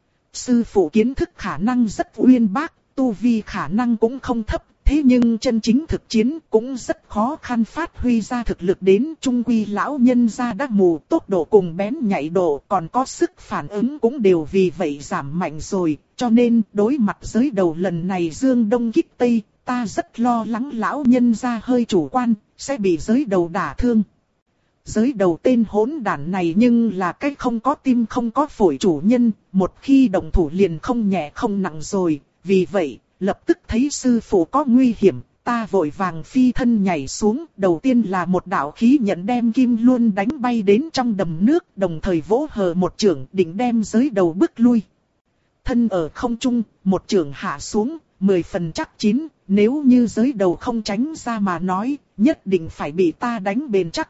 Sư phụ kiến thức khả năng rất uyên bác, tu vi khả năng cũng không thấp. Thế nhưng chân chính thực chiến cũng rất khó khăn phát huy ra thực lực đến. Trung quy lão nhân gia đã mù, tốc độ cùng bén nhạy độ còn có sức phản ứng cũng đều vì vậy giảm mạnh rồi. Cho nên đối mặt giới đầu lần này dương đông kích tây, ta rất lo lắng lão nhân gia hơi chủ quan, sẽ bị giới đầu đả thương. Giới đầu tên hỗn đản này nhưng là cái không có tim không có phổi chủ nhân, một khi động thủ liền không nhẹ không nặng rồi, vì vậy. Lập tức thấy sư phụ có nguy hiểm, ta vội vàng phi thân nhảy xuống. Đầu tiên là một đạo khí nhận đem kim luôn đánh bay đến trong đầm nước, đồng thời vỗ hờ một chưởng định đem giới đầu bức lui. Thân ở không trung, một chưởng hạ xuống, mười phần chắc chín, nếu như giới đầu không tránh ra mà nói, nhất định phải bị ta đánh bền chắc.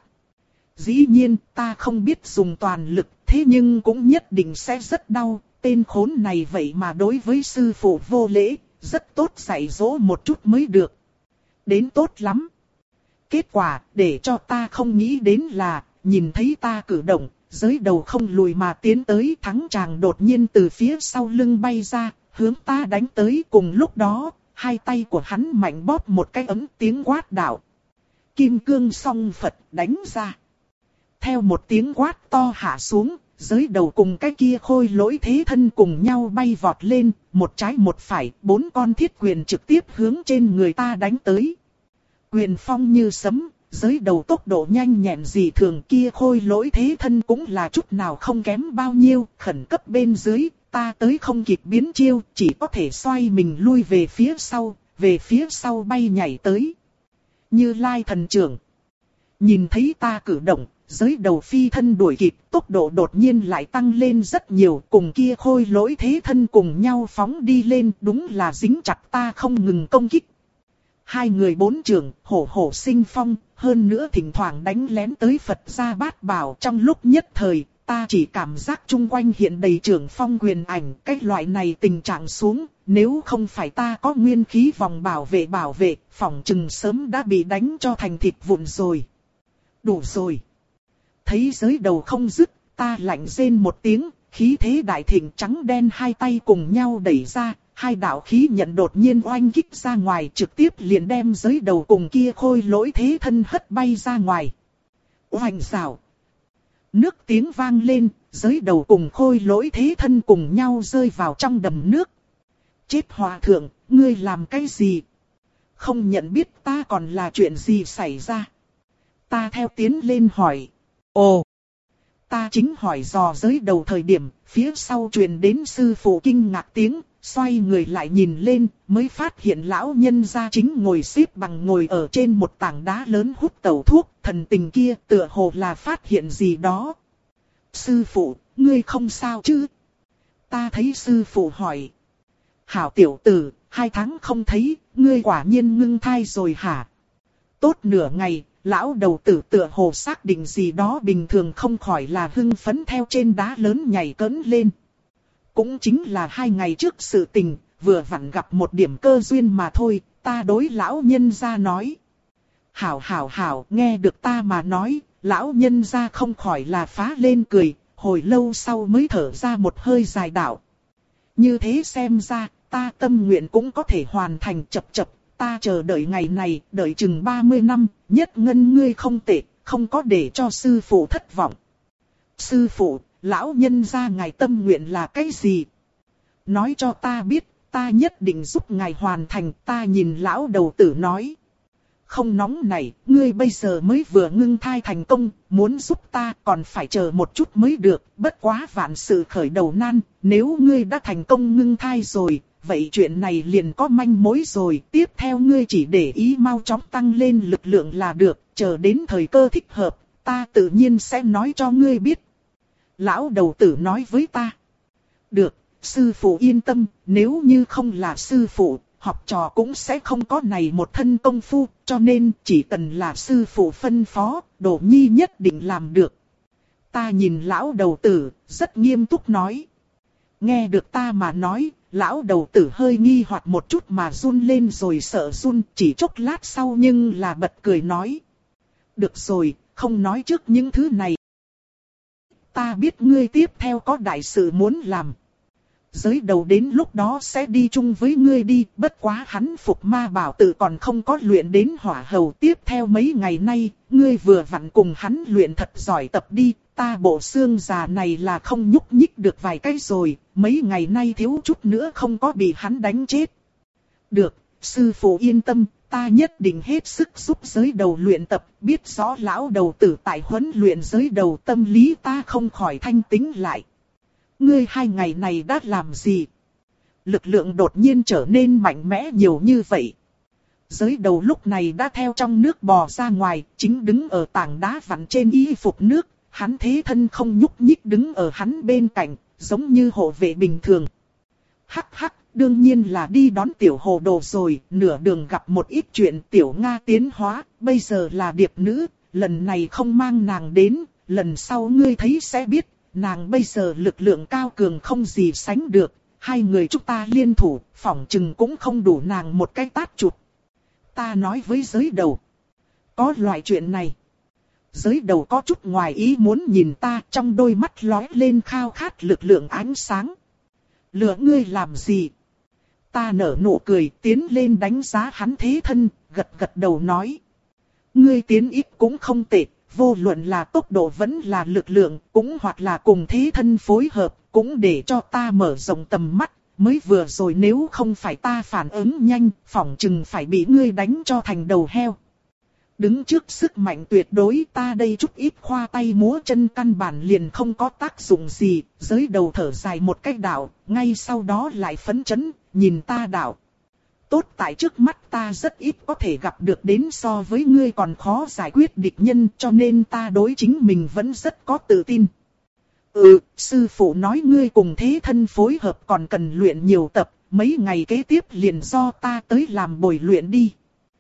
Dĩ nhiên, ta không biết dùng toàn lực, thế nhưng cũng nhất định sẽ rất đau. Tên khốn này vậy mà đối với sư phụ vô lễ. Rất tốt dạy dỗ một chút mới được. Đến tốt lắm. Kết quả, để cho ta không nghĩ đến là, nhìn thấy ta cử động, giới đầu không lùi mà tiến tới. Thắng chàng đột nhiên từ phía sau lưng bay ra, hướng ta đánh tới. Cùng lúc đó, hai tay của hắn mạnh bóp một cái ấm tiếng quát đạo. Kim cương song Phật đánh ra. Theo một tiếng quát to hạ xuống. Giới đầu cùng cái kia khôi lỗi thế thân cùng nhau bay vọt lên, một trái một phải, bốn con thiết quyền trực tiếp hướng trên người ta đánh tới. Quyền phong như sấm, giới đầu tốc độ nhanh nhẹn dị thường, kia khôi lỗi thế thân cũng là chút nào không kém bao nhiêu, khẩn cấp bên dưới, ta tới không kịp biến chiêu, chỉ có thể xoay mình lui về phía sau, về phía sau bay nhảy tới. Như Lai thần trưởng. Nhìn thấy ta cử động. Giới đầu phi thân đuổi kịp, tốc độ đột nhiên lại tăng lên rất nhiều, cùng kia khôi lỗi thế thân cùng nhau phóng đi lên, đúng là dính chặt ta không ngừng công kích. Hai người bốn trưởng, hổ hổ sinh phong, hơn nữa thỉnh thoảng đánh lén tới Phật gia bát bảo. Trong lúc nhất thời, ta chỉ cảm giác chung quanh hiện đầy trưởng phong quyền ảnh, cái loại này tình trạng xuống, nếu không phải ta có nguyên khí vòng bảo vệ bảo vệ, phỏng chừng sớm đã bị đánh cho thành thịt vụn rồi. Đủ rồi. Thấy giới đầu không dứt, ta lạnh rên một tiếng, khí thế đại thịnh trắng đen hai tay cùng nhau đẩy ra, hai đạo khí nhận đột nhiên oanh kích ra ngoài, trực tiếp liền đem giới đầu cùng kia khôi lỗi thế thân hất bay ra ngoài. Oanh rào. Nước tiếng vang lên, giới đầu cùng khôi lỗi thế thân cùng nhau rơi vào trong đầm nước. Chết hòa thượng, ngươi làm cái gì? Không nhận biết ta còn là chuyện gì xảy ra? Ta theo tiến lên hỏi. Ồ! Ta chính hỏi dò giới đầu thời điểm, phía sau truyền đến sư phụ kinh ngạc tiếng, xoay người lại nhìn lên, mới phát hiện lão nhân gia chính ngồi xếp bằng ngồi ở trên một tảng đá lớn hút tẩu thuốc, thần tình kia tựa hồ là phát hiện gì đó. Sư phụ, ngươi không sao chứ? Ta thấy sư phụ hỏi. Hảo tiểu tử, hai tháng không thấy, ngươi quả nhiên ngưng thai rồi hả? Tốt nửa ngày. Lão đầu tử tựa hồ xác định gì đó bình thường không khỏi là hưng phấn theo trên đá lớn nhảy cẫng lên. Cũng chính là hai ngày trước sự tình, vừa vặn gặp một điểm cơ duyên mà thôi, ta đối lão nhân gia nói. Hảo hảo hảo, nghe được ta mà nói, lão nhân gia không khỏi là phá lên cười, hồi lâu sau mới thở ra một hơi dài đạo. Như thế xem ra, ta tâm nguyện cũng có thể hoàn thành chập chập. Ta chờ đợi ngày này, đợi chừng ba mươi năm, nhất ngân ngươi không tệ, không có để cho sư phụ thất vọng. Sư phụ, lão nhân gia ngài tâm nguyện là cái gì? Nói cho ta biết, ta nhất định giúp ngài hoàn thành. Ta nhìn lão đầu tử nói. Không nóng này, ngươi bây giờ mới vừa ngưng thai thành công, muốn giúp ta còn phải chờ một chút mới được. Bất quá vạn sự khởi đầu nan, nếu ngươi đã thành công ngưng thai rồi. Vậy chuyện này liền có manh mối rồi, tiếp theo ngươi chỉ để ý mau chóng tăng lên lực lượng là được, chờ đến thời cơ thích hợp, ta tự nhiên sẽ nói cho ngươi biết. Lão đầu tử nói với ta. Được, sư phụ yên tâm, nếu như không là sư phụ, học trò cũng sẽ không có này một thân công phu, cho nên chỉ cần là sư phụ phân phó, Đỗ Nhi nhất định làm được. Ta nhìn lão đầu tử, rất nghiêm túc nói. Nghe được ta mà nói, lão đầu tử hơi nghi hoặc một chút mà run lên rồi sợ run, chỉ chốc lát sau nhưng là bật cười nói. Được rồi, không nói trước những thứ này. Ta biết ngươi tiếp theo có đại sự muốn làm. Giới đầu đến lúc đó sẽ đi chung với ngươi đi, bất quá hắn phục ma bảo tự còn không có luyện đến hỏa hầu. Tiếp theo mấy ngày nay, ngươi vừa vặn cùng hắn luyện thật giỏi tập đi, ta bộ xương già này là không nhúc nhích được vài cái rồi, mấy ngày nay thiếu chút nữa không có bị hắn đánh chết. Được, sư phụ yên tâm, ta nhất định hết sức giúp giới đầu luyện tập, biết rõ lão đầu tử tại huấn luyện giới đầu tâm lý ta không khỏi thanh tĩnh lại. Ngươi hai ngày này đã làm gì? Lực lượng đột nhiên trở nên mạnh mẽ nhiều như vậy. Giới đầu lúc này đã theo trong nước bò ra ngoài, chính đứng ở tảng đá vặn trên y phục nước, hắn thế thân không nhúc nhích đứng ở hắn bên cạnh, giống như hộ vệ bình thường. Hắc hắc, đương nhiên là đi đón tiểu hồ đồ rồi, nửa đường gặp một ít chuyện tiểu Nga tiến hóa, bây giờ là điệp nữ, lần này không mang nàng đến, lần sau ngươi thấy sẽ biết. Nàng bây giờ lực lượng cao cường không gì sánh được, hai người chúng ta liên thủ, phỏng chừng cũng không đủ nàng một cái tát chụp. Ta nói với giới đầu. Có loại chuyện này. Giới đầu có chút ngoài ý muốn nhìn ta, trong đôi mắt lóe lên khao khát lực lượng ánh sáng. Lừa ngươi làm gì? Ta nở nụ cười, tiến lên đánh giá hắn thế thân, gật gật đầu nói. Ngươi tiến ít cũng không tệ. Vô luận là tốc độ vẫn là lực lượng, cũng hoặc là cùng thế thân phối hợp, cũng để cho ta mở rộng tầm mắt. Mới vừa rồi nếu không phải ta phản ứng nhanh, phỏng chừng phải bị ngươi đánh cho thành đầu heo. Đứng trước sức mạnh tuyệt đối ta đây chút ít khoa tay múa chân căn bản liền không có tác dụng gì. Giới đầu thở dài một cách đạo, ngay sau đó lại phấn chấn, nhìn ta đạo. Tốt tại trước mắt ta rất ít có thể gặp được đến so với ngươi còn khó giải quyết địch nhân, cho nên ta đối chính mình vẫn rất có tự tin. Ừ, sư phụ nói ngươi cùng thế thân phối hợp còn cần luyện nhiều tập, mấy ngày kế tiếp liền do ta tới làm bồi luyện đi.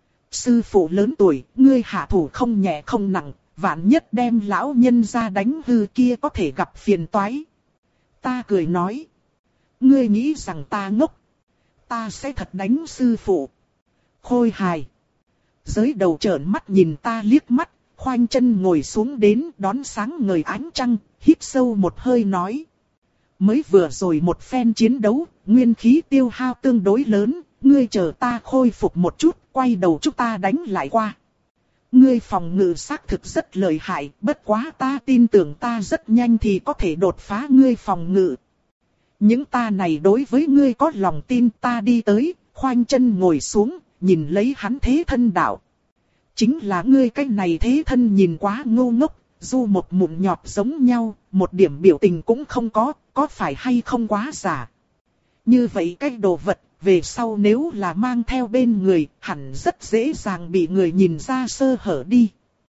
Sư phụ lớn tuổi, ngươi hạ thủ không nhẹ không nặng, vạn nhất đem lão nhân ra đánh hư kia có thể gặp phiền toái. Ta cười nói, ngươi nghĩ rằng ta ngốc. Ta sẽ thật đánh sư phụ. Khôi hài. Giới đầu trợn mắt nhìn ta liếc mắt, khoanh chân ngồi xuống đến đón sáng ngời ánh trăng, hít sâu một hơi nói. Mới vừa rồi một phen chiến đấu, nguyên khí tiêu hao tương đối lớn, ngươi chờ ta khôi phục một chút, quay đầu chúng ta đánh lại qua. Ngươi phòng ngự xác thực rất lợi hại, bất quá ta tin tưởng ta rất nhanh thì có thể đột phá ngươi phòng ngự. Những ta này đối với ngươi có lòng tin, ta đi tới, khoanh chân ngồi xuống, nhìn lấy hắn thế thân đạo. Chính là ngươi cái này thế thân nhìn quá ngu ngốc, dù một mụn nhọt giống nhau, một điểm biểu tình cũng không có, có phải hay không quá giả. Như vậy cái đồ vật, về sau nếu là mang theo bên người, hẳn rất dễ dàng bị người nhìn ra sơ hở đi.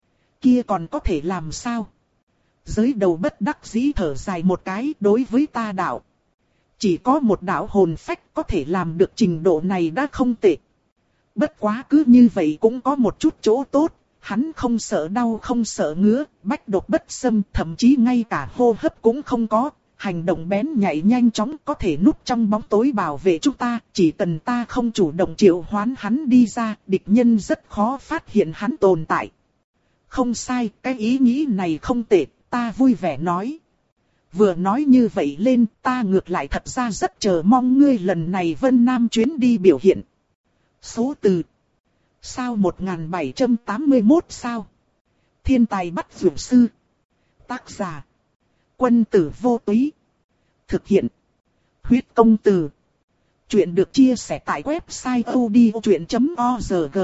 Kia còn có thể làm sao? Giới đầu bất đắc dĩ thở dài một cái đối với ta đạo. Chỉ có một đạo hồn phách có thể làm được trình độ này đã không tệ. Bất quá cứ như vậy cũng có một chút chỗ tốt, hắn không sợ đau không sợ ngứa, bách độc bất xâm, thậm chí ngay cả hô hấp cũng không có, hành động bén nhạy nhanh chóng có thể núp trong bóng tối bảo vệ chúng ta, chỉ cần ta không chủ động triệu hoán hắn đi ra, địch nhân rất khó phát hiện hắn tồn tại. Không sai, cái ý nghĩ này không tệ, ta vui vẻ nói. Vừa nói như vậy lên, ta ngược lại thật ra rất chờ mong ngươi lần này Vân Nam chuyến đi biểu hiện. Số từ. Sao một nghìn bảy trăm tám mươi mốt sao? Thiên tài bắt dược sư. Tác giả. Quân tử vô túy. Thực hiện. Huyết công từ. Chuyện được chia sẻ tại website odchuyện chấm org.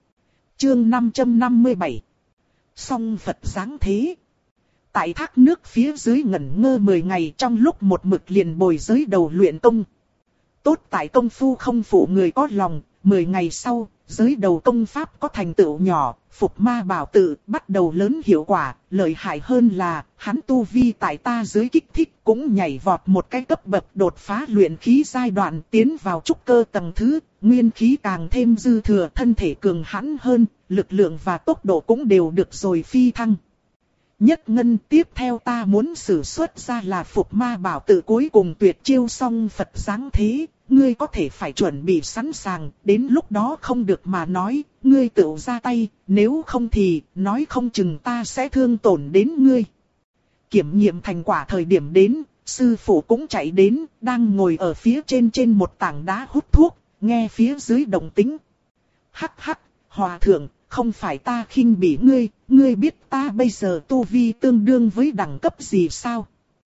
Chương năm trăm năm mươi bảy. Song Phật giáng thế. Tại thác nước phía dưới ngẩn ngơ mười ngày trong lúc một mực liền bồi giới đầu luyện công. Tốt tại công phu không phụ người có lòng, mười ngày sau, giới đầu công pháp có thành tựu nhỏ, phục ma bảo tự bắt đầu lớn hiệu quả, lợi hại hơn là, hắn tu vi tại ta dưới kích thích cũng nhảy vọt một cái cấp bậc đột phá luyện khí giai đoạn tiến vào trúc cơ tầng thứ, nguyên khí càng thêm dư thừa, thân thể cường hãn hơn, lực lượng và tốc độ cũng đều được rồi phi thăng. Nhất ngân, tiếp theo ta muốn sử xuất ra là phục ma bảo tự cuối cùng tuyệt chiêu song Phật giáng thế, ngươi có thể phải chuẩn bị sẵn sàng, đến lúc đó không được mà nói, ngươi tự ra tay, nếu không thì, nói không chừng ta sẽ thương tổn đến ngươi. Kiểm nghiệm thành quả thời điểm đến, sư phụ cũng chạy đến, đang ngồi ở phía trên trên một tảng đá hút thuốc, nghe phía dưới động tĩnh. Hắc hắc, hòa thượng, không phải ta khinh bỉ ngươi, ngươi biết ta bây giờ tu vi tương đương với đẳng cấp gì sao?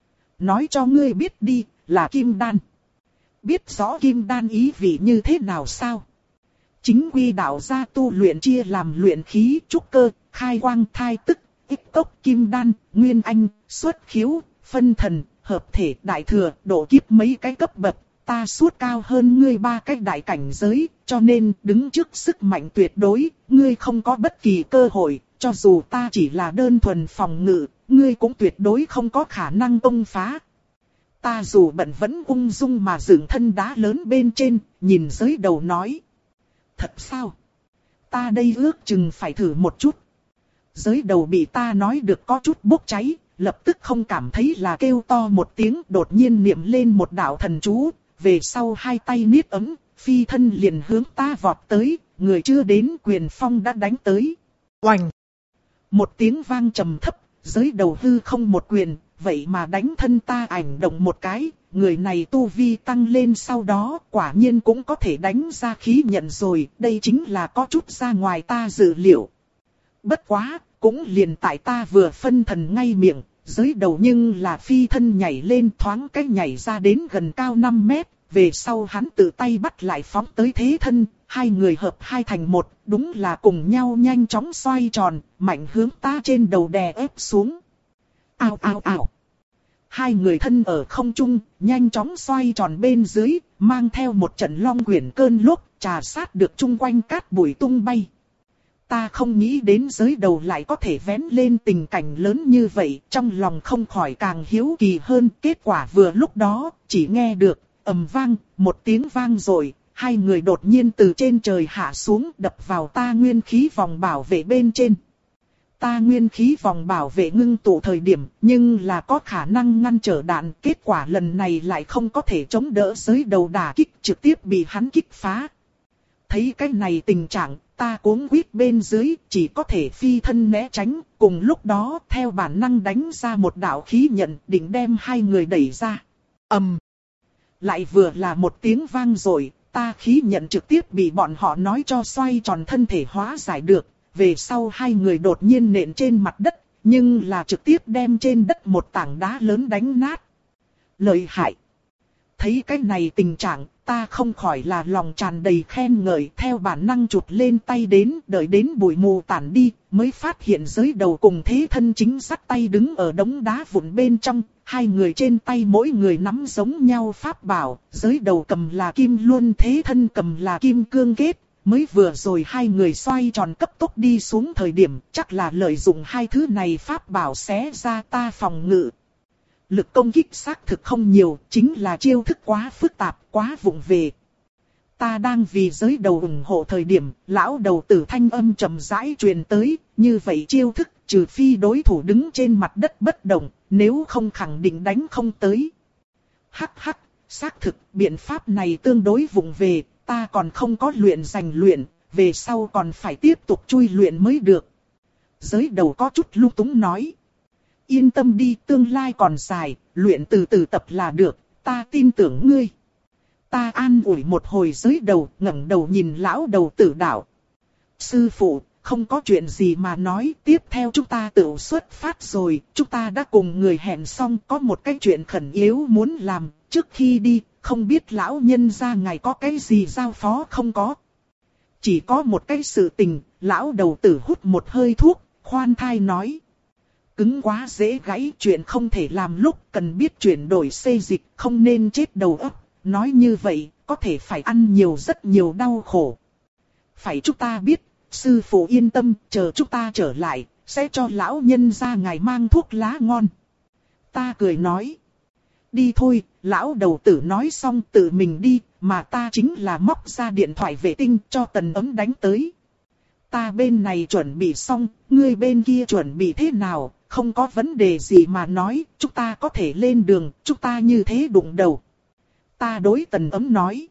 Nói cho ngươi biết đi, là kim đan. Biết rõ kim đan ý vị như thế nào sao? Chính quy đạo gia tu luyện chia làm luyện khí, trúc cơ, khai quang, thai tức, ích cốc, kim đan, nguyên anh, xuất khiếu, phân thần, hợp thể, đại thừa, độ kiếp mấy cái cấp bậc. Ta suốt cao hơn ngươi ba cái đại cảnh giới, cho nên đứng trước sức mạnh tuyệt đối, ngươi không có bất kỳ cơ hội, cho dù ta chỉ là đơn thuần phòng ngự, ngươi cũng tuyệt đối không có khả năng công phá. Ta dù bận vẫn ung dung mà dựng thân đá lớn bên trên, nhìn giới đầu nói. Thật sao? Ta đây ước chừng phải thử một chút. Giới đầu bị ta nói được có chút bốc cháy, lập tức không cảm thấy là kêu to một tiếng, đột nhiên niệm lên một đạo thần chú. Về sau hai tay niết ấm, phi thân liền hướng ta vọt tới, người chưa đến quyền phong đã đánh tới. Oành! Một tiếng vang trầm thấp, giới đầu hư không một quyền, vậy mà đánh thân ta ảnh động một cái, người này tu vi tăng lên sau đó quả nhiên cũng có thể đánh ra khí nhận rồi, đây chính là có chút ra ngoài ta dự liệu. Bất quá, cũng liền tại ta vừa phân thần ngay miệng. Giới đầu nhưng là phi thân nhảy lên thoáng cái nhảy ra đến gần cao năm mét, về sau hắn tự tay bắt lại phóng tới thế thân, hai người hợp hai thành một, đúng là cùng nhau nhanh chóng xoay tròn, mạnh hướng ta trên đầu đè ép xuống. Ao ao ao. Hai người thân ở không trung, nhanh chóng xoay tròn bên dưới, mang theo một trận long quyển cơn lốc, trà sát được chung quanh cát bụi tung bay. Ta không nghĩ đến giới đầu lại có thể vén lên tình cảnh lớn như vậy, trong lòng không khỏi càng hiếu kỳ hơn. Kết quả vừa lúc đó, chỉ nghe được, ầm vang, một tiếng vang rồi, hai người đột nhiên từ trên trời hạ xuống đập vào ta nguyên khí vòng bảo vệ bên trên. Ta nguyên khí vòng bảo vệ ngưng tụ thời điểm, nhưng là có khả năng ngăn trở đạn, kết quả lần này lại không có thể chống đỡ giới đầu đả kích, trực tiếp bị hắn kích phá. Thấy cái này tình trạng, ta cuống quýt bên dưới, chỉ có thể phi thân né tránh, cùng lúc đó theo bản năng đánh ra một đạo khí nhận, định đem hai người đẩy ra. Ầm! Um. Lại vừa là một tiếng vang rồi, ta khí nhận trực tiếp bị bọn họ nói cho xoay tròn thân thể hóa giải được, về sau hai người đột nhiên nện trên mặt đất, nhưng là trực tiếp đem trên đất một tảng đá lớn đánh nát. Lợi hại! Thấy cái này tình trạng, ta không khỏi là lòng tràn đầy khen ngợi, theo bản năng chụt lên tay đến, đợi đến bụi mù tản đi, mới phát hiện giới đầu cùng thế thân chính sắt tay đứng ở đống đá vụn bên trong, hai người trên tay mỗi người nắm giống nhau pháp bảo, giới đầu cầm là kim luân, thế thân cầm là kim cương kết, mới vừa rồi hai người xoay tròn cấp tốc đi xuống thời điểm, chắc là lợi dụng hai thứ này pháp bảo xé ra ta phòng ngự. Lực công kích xác thực không nhiều, chính là chiêu thức quá phức tạp, quá vụng về. Ta đang vì giới đầu ủng hộ thời điểm, lão đầu tử thanh âm trầm rãi truyền tới, như vậy chiêu thức trừ phi đối thủ đứng trên mặt đất bất động, nếu không khẳng định đánh không tới. Hắc hắc, xác thực, biện pháp này tương đối vụng về, ta còn không có luyện rèn luyện, về sau còn phải tiếp tục chui luyện mới được. Giới đầu có chút lung túng nói. Yên tâm đi, tương lai còn dài, luyện từ từ tập là được, ta tin tưởng ngươi. Ta an ủi một hồi giới đầu, ngẩng đầu nhìn lão đầu tử đạo. Sư phụ, không có chuyện gì mà nói, tiếp theo chúng ta tự xuất phát rồi, chúng ta đã cùng người hẹn xong, có một cái chuyện khẩn yếu muốn làm, trước khi đi, không biết lão nhân gia ngài có cái gì giao phó không có. Chỉ có một cái sự tình, lão đầu tử hút một hơi thuốc, khoan thai nói. Cứng quá dễ gãy, chuyện không thể làm lúc cần biết chuyển đổi xê dịch, không nên chết đầu óc. Nói như vậy, có thể phải ăn nhiều rất nhiều đau khổ. Phải chúng ta biết, sư phụ yên tâm, chờ chúng ta trở lại, sẽ cho lão nhân gia ngài mang thuốc lá ngon. Ta cười nói. Đi thôi, lão đầu tử nói xong tự mình đi, mà ta chính là móc ra điện thoại vệ tinh cho Tần Ấm đánh tới. Ta bên này chuẩn bị xong, ngươi bên kia chuẩn bị thế nào, không có vấn đề gì mà nói, chúng ta có thể lên đường, chúng ta như thế đụng đầu. Ta đối Tần Ấm nói.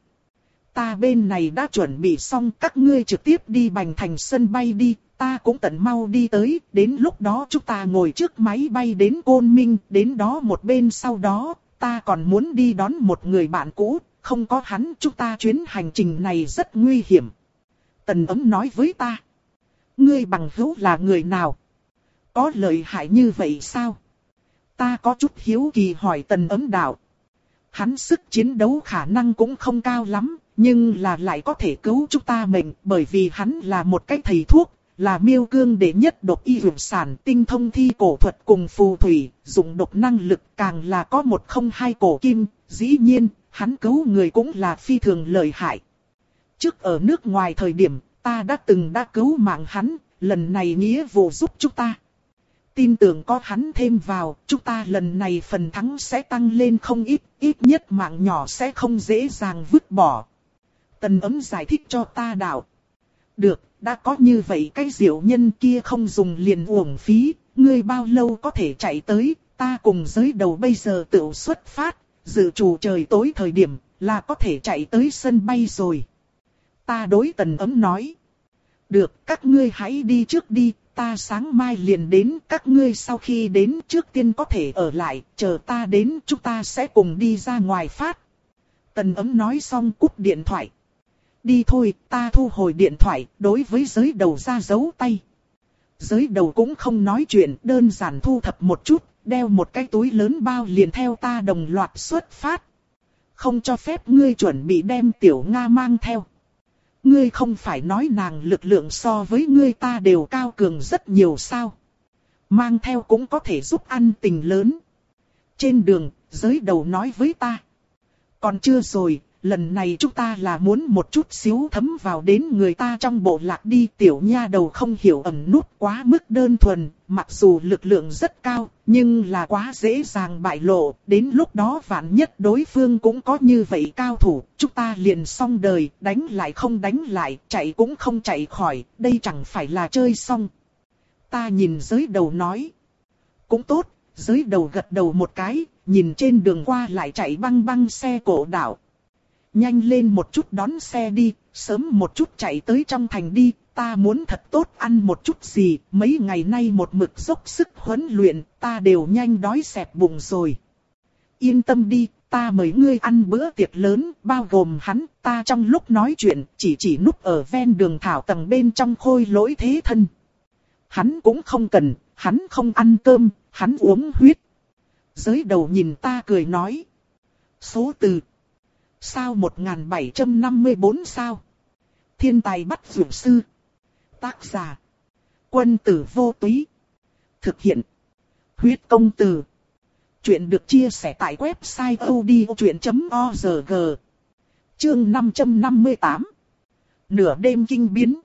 Ta bên này đã chuẩn bị xong, các ngươi trực tiếp đi Bành Thành sân bay đi, ta cũng tận mau đi tới, đến lúc đó chúng ta ngồi trước máy bay đến Côn Minh, đến đó một bên sau đó, ta còn muốn đi đón một người bạn cũ, không có hắn chúng ta chuyến hành trình này rất nguy hiểm. Tần Ấm nói với ta. Ngươi bằng hữu là người nào? Có lợi hại như vậy sao? Ta có chút hiếu kỳ hỏi Tần Ấm đạo. Hắn sức chiến đấu khả năng cũng không cao lắm, nhưng là lại có thể cứu chúng ta mệnh, bởi vì hắn là một cái thầy thuốc, là Miêu Cương đệ nhất độc y dược sản, tinh thông thi cổ thuật cùng phù thủy, dùng độc năng lực càng là có một không hai cổ kim, dĩ nhiên, hắn cứu người cũng là phi thường lợi hại. Trước ở nước ngoài thời điểm, ta đã từng đã cứu mạng hắn, lần này nghĩa vụ giúp chúng ta. Tin tưởng có hắn thêm vào, chúng ta lần này phần thắng sẽ tăng lên không ít, ít nhất mạng nhỏ sẽ không dễ dàng vứt bỏ. Tần Ấm giải thích cho ta đạo. Được, đã có như vậy cái diệu nhân kia không dùng liền uổng phí, ngươi bao lâu có thể chạy tới, ta cùng giới đầu bây giờ tự xuất phát, dự trù trời tối thời điểm là có thể chạy tới sân bay rồi. Ta đối Tần Ấm nói. Được, các ngươi hãy đi trước đi, ta sáng mai liền đến, các ngươi sau khi đến trước tiên có thể ở lại, chờ ta đến chúng ta sẽ cùng đi ra ngoài phát. Tần Ấm nói xong cúp điện thoại. Đi thôi, ta thu hồi điện thoại, đối với giới đầu ra giấu tay. Giới đầu cũng không nói chuyện, đơn giản thu thập một chút, đeo một cái túi lớn bao liền theo ta đồng loạt xuất phát. Không cho phép ngươi chuẩn bị đem Tiểu Nga mang theo. Ngươi không phải nói nàng lực lượng so với ngươi ta đều cao cường rất nhiều sao? Mang theo cũng có thể giúp ăn tình lớn. Trên đường, giới đầu nói với ta. Còn chưa rồi, lần này chúng ta là muốn một chút xíu thấm vào đến người ta trong bộ lạc đi. Tiểu nha đầu không hiểu ẩn nút quá mức đơn thuần, mặc dù lực lượng rất cao, nhưng là quá dễ dàng bại lộ. Đến lúc đó vạn nhất đối phương cũng có như vậy cao thủ, chúng ta liền xong đời, đánh lại không đánh lại, chạy cũng không chạy khỏi, đây chẳng phải là chơi xong. Ta nhìn giới đầu nói. Cũng tốt, giới đầu gật đầu một cái, nhìn trên đường qua lại chạy băng băng xe cổ đảo. Nhanh lên một chút đón xe đi, sớm một chút chạy tới trong thành đi, ta muốn thật tốt ăn một chút gì, mấy ngày nay một mực dốc sức huấn luyện, ta đều nhanh đói xẹp bụng rồi. Yên tâm đi, ta mời ngươi ăn bữa tiệc lớn, bao gồm hắn, ta trong lúc nói chuyện, chỉ chỉ núp ở ven đường thảo tầng bên trong khôi lỗi thế thân. Hắn cũng không cần, hắn không ăn cơm, hắn uống huyết. Giới đầu nhìn ta cười nói. Số từ. Sao một nghìn bảy trăm năm mươi tư sao? Thiên tài bắt dược sư. Tác giả. Quân tử vô túy. Thực hiện. Huyết công từ. Chuyện được chia sẻ tại website odchuyện chấm org. Chương năm trăm năm mươi tám. Nửa đêm kinh biến.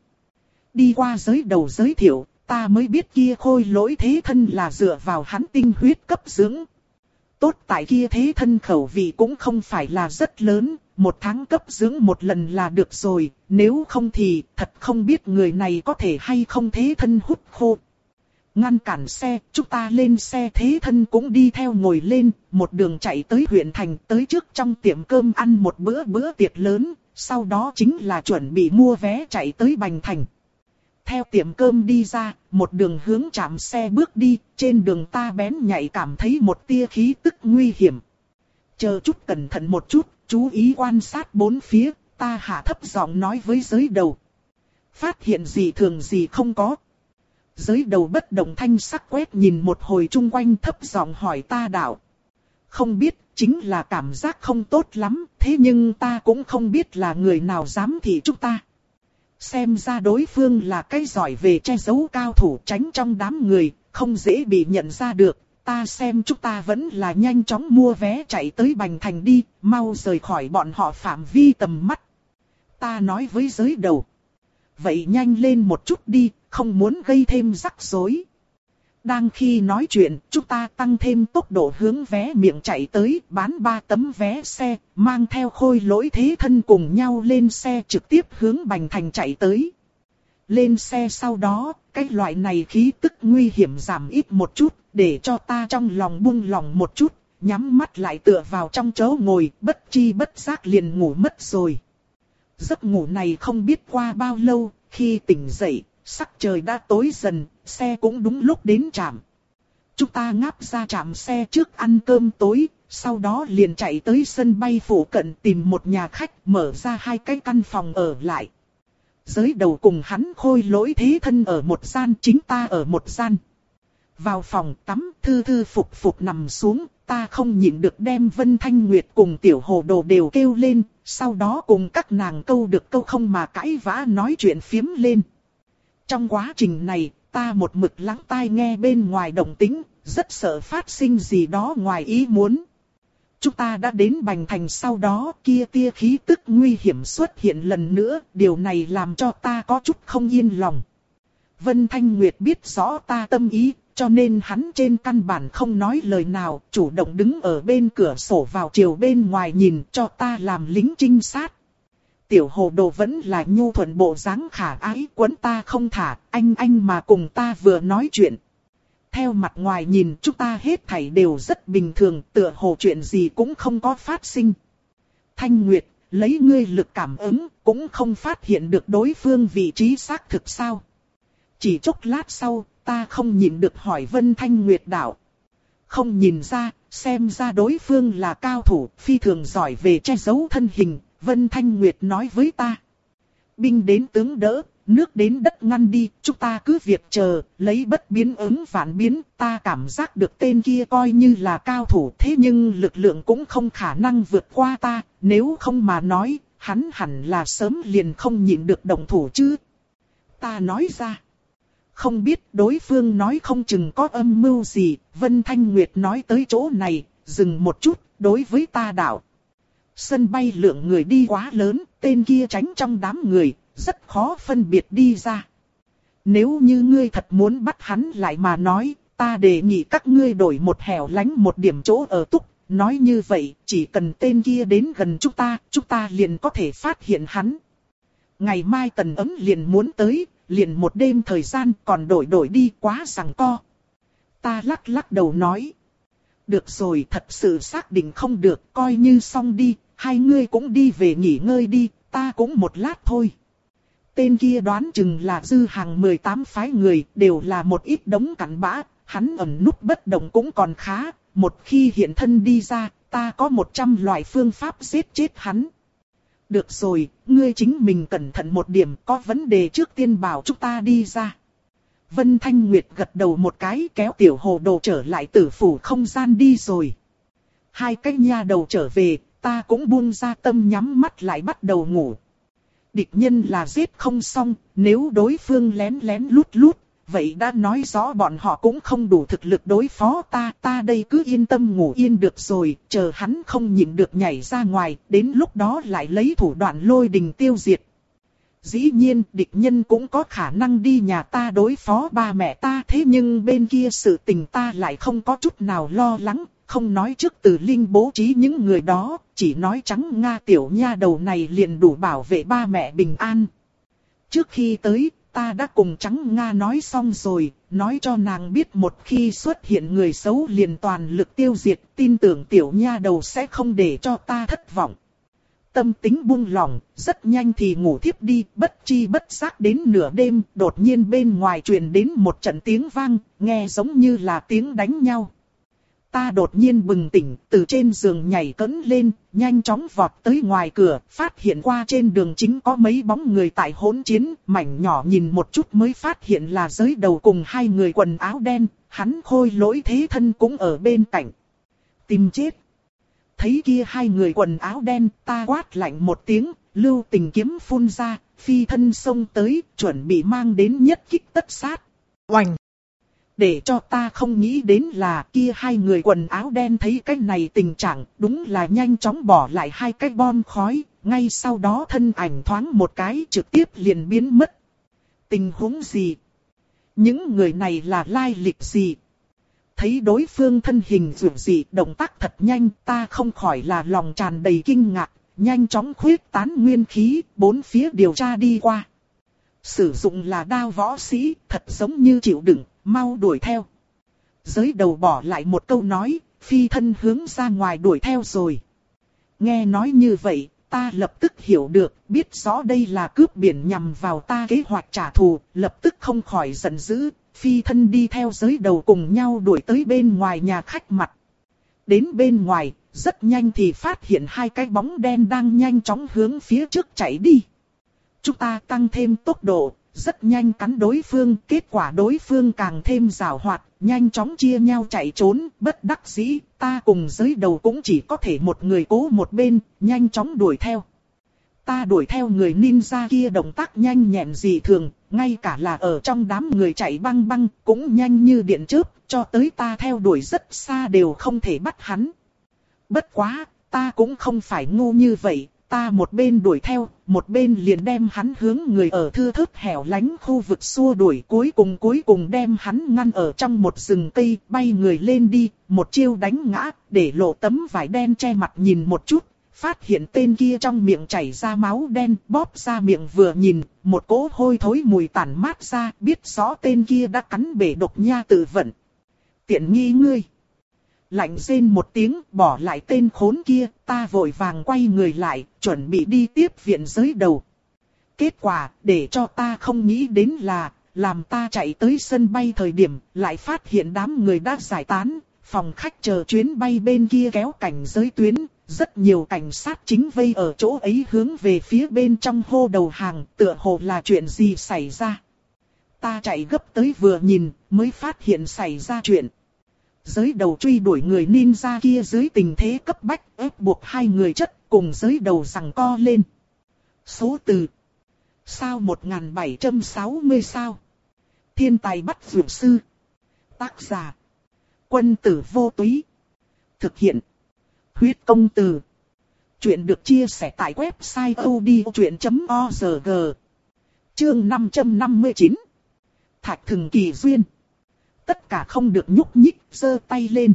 Đi qua giới đầu giới thiệu, ta mới biết kia khôi lỗi thế thân là dựa vào hắn tinh huyết cấp dưỡng. Tốt tại kia thế thân khẩu vị cũng không phải là rất lớn, một tháng cấp dưỡng một lần là được rồi, nếu không thì thật không biết người này có thể hay không thế thân hút khô. Ngăn cản xe, chúng ta lên xe thế thân cũng đi theo ngồi lên, một đường chạy tới huyện thành, tới trước trong tiệm cơm ăn một bữa bữa tiệc lớn, sau đó chính là chuẩn bị mua vé chạy tới Bành Thành. Theo tiệm cơm đi ra, một đường hướng trạm xe bước đi, trên đường ta bén nhạy cảm thấy một tia khí tức nguy hiểm. Chờ chút cẩn thận một chút, chú ý quan sát bốn phía, ta hạ thấp giọng nói với giới đầu. Phát hiện gì thường gì không có. Giới đầu bất động thanh sắc quét nhìn một hồi chung quanh thấp giọng hỏi ta đạo. Không biết, chính là cảm giác không tốt lắm, thế nhưng ta cũng không biết là người nào dám thị chúng ta. Xem ra đối phương là cái giỏi về che giấu cao thủ tránh trong đám người, không dễ bị nhận ra được. Ta xem chúng ta vẫn là nhanh chóng mua vé chạy tới Bành Thành đi, mau rời khỏi bọn họ phạm vi tầm mắt. Ta nói với giới đầu. Vậy nhanh lên một chút đi, không muốn gây thêm rắc rối. Đang khi nói chuyện, chúng ta tăng thêm tốc độ hướng vé miệng chạy tới, bán ba tấm vé xe, mang theo khôi lỗi thế thân cùng nhau lên xe trực tiếp hướng Bành Thành chạy tới. lên xe sau đó, cái loại này khí tức nguy hiểm giảm ít một chút, để cho ta trong lòng buông lòng một chút, nhắm mắt lại tựa vào trong chỗ ngồi, bất chi bất giác liền ngủ mất rồi. Giấc ngủ này không biết qua bao lâu, khi tỉnh dậy, sắc trời đã tối dần, xe cũng đúng lúc đến trạm. Chúng ta ngáp ra trạm xe trước ăn cơm tối, sau đó liền chạy tới sân bay phụ cận tìm một nhà khách, mở ra hai cái căn phòng ở lại. Giới đầu cùng hắn Khôi Lỗi thế thân ở một gian, chính ta ở một gian. Vào phòng tắm, thư thư phục phục nằm xuống, ta không nhịn được đem Vân Thanh Nguyệt cùng Tiểu Hồ Đồ đều kêu lên, sau đó cùng các nàng câu được câu không mà cãi vã nói chuyện phiếm lên. Trong quá trình này, ta một mực lắng tai nghe bên ngoài động tĩnh, rất sợ phát sinh gì đó ngoài ý muốn. Chúng ta đã đến Bành Thành sau đó, kia tia khí tức nguy hiểm xuất hiện lần nữa, điều này làm cho ta có chút không yên lòng. Vân Thanh Nguyệt biết rõ ta tâm ý, cho nên hắn trên căn bản không nói lời nào, chủ động đứng ở bên cửa sổ vào chiều bên ngoài nhìn cho ta làm lính trinh sát. Tiểu Hồ Đồ vẫn là nhu thuận bộ dáng khả ái quấn ta không thả, anh anh mà cùng ta vừa nói chuyện. Theo mặt ngoài nhìn chúng ta hết thảy đều rất bình thường, tựa hồ chuyện gì cũng không có phát sinh. Thanh Nguyệt, lấy ngươi lực cảm ứng, cũng không phát hiện được đối phương vị trí xác thực sao. Chỉ chốc lát sau, ta không nhìn được hỏi Vân Thanh Nguyệt đạo. Không nhìn ra, xem ra đối phương là cao thủ, phi thường giỏi về che giấu thân hình, Vân Thanh Nguyệt nói với ta. Binh đến tướng đỡ, nước đến đất ngăn đi, chúng ta cứ việc chờ, lấy bất biến ứng vạn biến, ta cảm giác được tên kia coi như là cao thủ thế nhưng lực lượng cũng không khả năng vượt qua ta, nếu không mà nói, hắn hẳn là sớm liền không nhịn được động thủ chứ. Ta nói ra, không biết đối phương nói không chừng có âm mưu gì, Vân Thanh Nguyệt nói tới chỗ này, dừng một chút, đối với ta đạo. Sân bay lượng người đi quá lớn, tên kia tránh trong đám người, rất khó phân biệt đi ra. Nếu như ngươi thật muốn bắt hắn lại mà nói, ta đề nghị các ngươi đổi một hẻo lánh một điểm chỗ ở túc. Nói như vậy, chỉ cần tên kia đến gần chúng ta, chúng ta liền có thể phát hiện hắn. Ngày mai Tần Ấm liền muốn tới, liền một đêm thời gian còn đổi đổi đi quá giằng co. Ta lắc lắc đầu nói. Được rồi, thật sự xác định không được, coi như xong đi, hai ngươi cũng đi về nghỉ ngơi đi, ta cũng một lát thôi. Tên kia đoán chừng là dư hàng mười tám phái người, đều là một ít đống cặn bã, hắn ẩn núp bất động cũng còn khá, một khi hiện thân đi ra, ta có một trăm loại phương pháp giết chết hắn. Được rồi, ngươi chính mình cẩn thận một điểm, có vấn đề trước tiên bảo chúng ta đi ra. Vân Thanh Nguyệt gật đầu một cái kéo Tiểu Hồ Đồ trở lại tử phủ không gian đi rồi. Hai cái nha đầu trở về, ta cũng buông ra tâm nhắm mắt lại bắt đầu ngủ. Địch nhân là giết không xong, nếu đối phương lén lén lút lút, vậy đã nói rõ bọn họ cũng không đủ thực lực đối phó ta. Ta đây cứ yên tâm ngủ yên được rồi, chờ hắn không nhịn được nhảy ra ngoài, đến lúc đó lại lấy thủ đoạn lôi đình tiêu diệt. Dĩ nhiên, địch nhân cũng có khả năng đi nhà ta đối phó ba mẹ ta, thế nhưng bên kia sự tình ta lại không có chút nào lo lắng. Không nói trước Từ Linh bố trí những người đó, chỉ nói trắng Nga tiểu nha đầu này liền đủ bảo vệ ba mẹ bình an. Trước khi tới, ta đã cùng trắng Nga nói xong rồi, nói cho nàng biết một khi xuất hiện người xấu liền toàn lực tiêu diệt, tin tưởng tiểu nha đầu sẽ không để cho ta thất vọng. Tâm tính buông lỏng, rất nhanh thì ngủ thiếp đi, bất chi bất giác đến nửa đêm, đột nhiên bên ngoài truyền đến một trận tiếng vang, nghe giống như là tiếng đánh nhau. Ta đột nhiên bừng tỉnh, từ trên giường nhảy cẫng lên, nhanh chóng vọt tới ngoài cửa, phát hiện qua trên đường chính có mấy bóng người tại hỗn chiến, mảnh nhỏ nhìn một chút mới phát hiện là Giới Đầu cùng hai người quần áo đen, hắn Khôi Lỗi thế thân cũng ở bên cạnh. Tìm chết. Thấy kia hai người quần áo đen, ta quát lạnh một tiếng, lưu tình kiếm phun ra, phi thân xông tới, chuẩn bị mang đến nhất kích tất sát. Oành! Để cho ta không nghĩ đến là kia hai người quần áo đen thấy cái này tình trạng, đúng là nhanh chóng bỏ lại hai cái bom khói, ngay sau đó thân ảnh thoáng một cái trực tiếp liền biến mất. Tình huống gì? Những người này là lai lịch gì? Thấy đối phương thân hình dữ dị, động tác thật nhanh, ta không khỏi là lòng tràn đầy kinh ngạc, nhanh chóng khuyết tán nguyên khí, bốn phía điều tra đi qua. Sử dụng là đao võ sĩ, thật giống như chịu đựng, mau đuổi theo. Giới đầu bỏ lại một câu nói, phi thân hướng ra ngoài đuổi theo rồi. Nghe nói như vậy, ta lập tức hiểu được, biết rõ đây là cướp biển nhằm vào ta kế hoạch trả thù, lập tức không khỏi giận dữ, phi thân đi theo giới đầu cùng nhau đuổi tới bên ngoài nhà khách mặt. Đến bên ngoài, rất nhanh thì phát hiện hai cái bóng đen đang nhanh chóng hướng phía trước chạy đi. Chúng ta tăng thêm tốc độ, rất nhanh cắn đối phương, kết quả đối phương càng thêm giàu hoạt, nhanh chóng chia nhau chạy trốn, bất đắc dĩ, ta cùng giới đầu cũng chỉ có thể một người cố một bên, nhanh chóng đuổi theo. Ta đuổi theo người ninja kia động tác nhanh nhẹn dị thường, ngay cả là ở trong đám người chạy băng băng, cũng nhanh như điện chớp, cho tới ta theo đuổi rất xa đều không thể bắt hắn. Bất quá, ta cũng không phải ngu như vậy. Ta một bên đuổi theo, một bên liền đem hắn hướng người ở thưa thớt hẻo lánh khu vực xua đuổi, cuối cùng cuối cùng đem hắn ngăn ở trong một rừng cây, bay người lên đi, một chiêu đánh ngã, để lộ tấm vải đen che mặt nhìn một chút, phát hiện tên kia trong miệng chảy ra máu đen, bóp ra miệng vừa nhìn, một cỗ hôi thối mùi tản mát ra, biết rõ tên kia đã cắn bể độc nha tự vận. Tiện nghi ngươi. Lạnh rên một tiếng, bỏ lại tên khốn kia, ta vội vàng quay người lại, chuẩn bị đi tiếp viện giới đầu. Kết quả, để cho ta không nghĩ đến là, làm ta chạy tới sân bay thời điểm, lại phát hiện đám người đã giải tán, phòng khách chờ chuyến bay bên kia kéo cảnh giới tuyến, rất nhiều cảnh sát chính vây ở chỗ ấy hướng về phía bên trong hô đầu hàng, tựa hồ là chuyện gì xảy ra. Ta chạy gấp tới vừa nhìn, mới phát hiện xảy ra chuyện. Giới đầu truy đuổi người ninja kia dưới tình thế cấp bách, ép buộc hai người chất cùng giới đầu giằng co lên. Số từ sao một nghìn bảy trăm sáu mươi sao. Thiên tài bắt vượt sư. Tác giả Quân tử vô túy. Thực hiện Huyết công từ. Chuyện được chia sẻ tại website odchuyện chấm org. Chương năm trăm năm mươi chín. Thạch Thừng Kỳ Duyên. Tất cả không được nhúc nhích, giơ tay lên.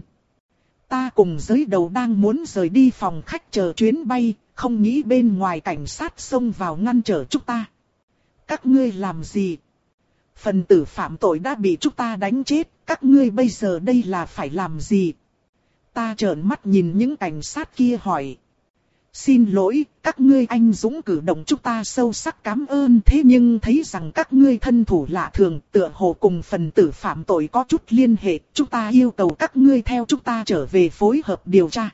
Ta cùng giới đầu đang muốn rời đi phòng khách chờ chuyến bay, không nghĩ bên ngoài cảnh sát xông vào ngăn trở chúng ta. Các ngươi làm gì? Phần tử phạm tội đã bị chúng ta đánh chết, các ngươi bây giờ đây là phải làm gì? Ta trợn mắt nhìn những cảnh sát kia hỏi. Xin lỗi, các ngươi anh dũng cử động chúng ta sâu sắc cảm ơn, thế nhưng thấy rằng các ngươi thân thủ lạ thường, tựa hồ cùng phần tử phạm tội có chút liên hệ, chúng ta yêu cầu các ngươi theo chúng ta trở về phối hợp điều tra.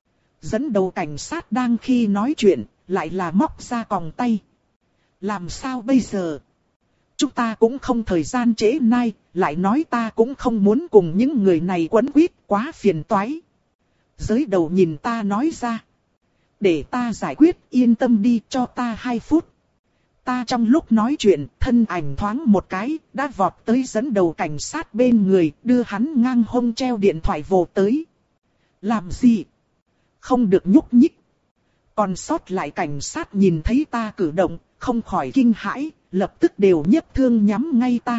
Dẫn đầu cảnh sát đang khi nói chuyện, lại là móc ra còng tay. Làm sao bây giờ? Chúng ta cũng không thời gian trễ nay, lại nói ta cũng không muốn cùng những người này quấn quýt, quá phiền toái. Giới đầu nhìn ta nói ra. Để ta giải quyết, yên tâm đi, cho ta hai phút. Ta trong lúc nói chuyện, thân ảnh thoáng một cái, đã vọt tới dẫn đầu cảnh sát bên người, đưa hắn ngang hông treo điện thoại vồ tới. Làm gì? Không được nhúc nhích. Còn sót lại cảnh sát nhìn thấy ta cử động, không khỏi kinh hãi, lập tức đều nhấc thương nhắm ngay ta.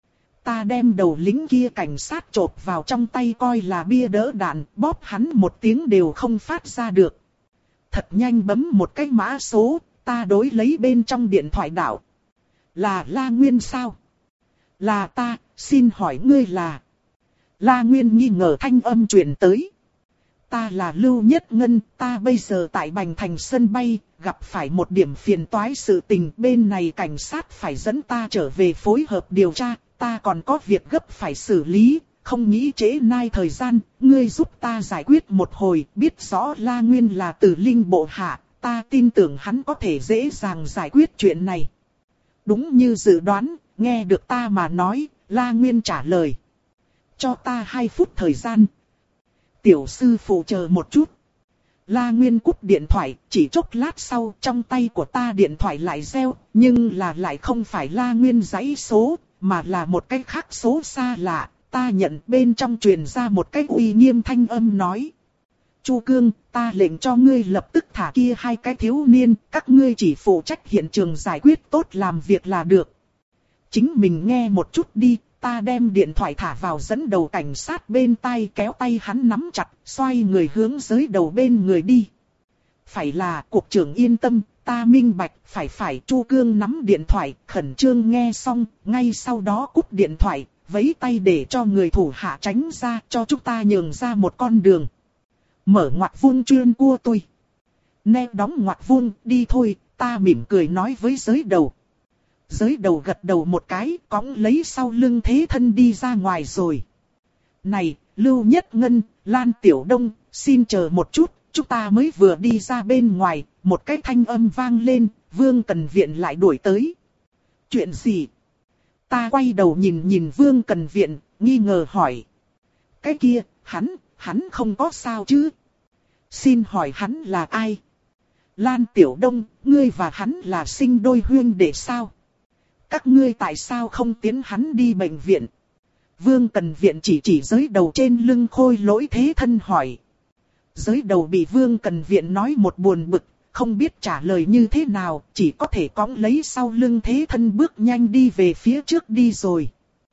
Ta đem đầu lính kia cảnh sát chộp vào trong tay coi là bia đỡ đạn, bóp hắn một tiếng đều không phát ra được. Thật nhanh bấm một cái mã số, ta đối lấy bên trong điện thoại đảo. Là La Nguyên sao? Là ta, xin hỏi ngươi là... La Nguyên nghi ngờ thanh âm truyền tới. Ta là Lưu Nhất Ngân, ta bây giờ tại Bành Thành sân bay, gặp phải một điểm phiền toái sự tình, bên này cảnh sát phải dẫn ta trở về phối hợp điều tra, ta còn có việc gấp phải xử lý, không nghĩ trễ nai thời gian, ngươi giúp ta giải quyết một hồi, biết rõ La Nguyên là Tử Linh bộ hạ, ta tin tưởng hắn có thể dễ dàng giải quyết chuyện này. Đúng như dự đoán, nghe được ta mà nói, La Nguyên trả lời. Cho ta hai phút thời gian. Tiểu sư phụ chờ một chút. La Nguyên cúp điện thoại, chỉ chốc lát sau trong tay của ta điện thoại lại reo, nhưng là lại không phải La Nguyên dãy số, mà là một cái khác số xa lạ. Ta nhận bên trong truyền ra một cái uy nghiêm thanh âm nói. Chu Cương, ta lệnh cho ngươi lập tức thả kia hai cái thiếu niên, các ngươi chỉ phụ trách hiện trường giải quyết tốt làm việc là được. Chính mình nghe một chút đi, ta đem điện thoại thả vào dẫn đầu cảnh sát bên tai, kéo tay hắn nắm chặt, xoay người hướng giới đầu bên người đi. Phải là, cục trưởng yên tâm, ta minh bạch, phải phải. Chu Cương nắm điện thoại, khẩn trương nghe xong, ngay sau đó cúp điện thoại, vẫy tay để cho người thủ hạ tránh ra, cho chúng ta nhường ra một con đường. Mở ngoặc vuông chuyên cua tôi. Nè đóng ngoặc vuông, đi thôi, ta mỉm cười nói với giới đầu. Giới đầu gật đầu một cái, cõng lấy sau lưng thế thân đi ra ngoài rồi. Này, Lưu Nhất Ngân, Lan Tiểu Đông, xin chờ một chút, chúng ta mới vừa đi ra bên ngoài, một cái thanh âm vang lên, Vương Cần Viện lại đuổi tới. Chuyện gì? Ta quay đầu nhìn nhìn Vương Cần Viện, nghi ngờ hỏi. Cái kia, hắn, hắn không có sao chứ? Xin hỏi hắn là ai? Lan Tiểu Đông, ngươi và hắn là sinh đôi huynh đệ sao? Các ngươi tại sao không tiến hắn đi bệnh viện? Vương Cần Viện chỉ chỉ giới đầu trên lưng khôi lỗi thế thân hỏi. Giới đầu bị Vương Cần Viện nói một buồn bực, không biết trả lời như thế nào, chỉ có thể cõng lấy sau lưng thế thân bước nhanh đi về phía trước đi rồi.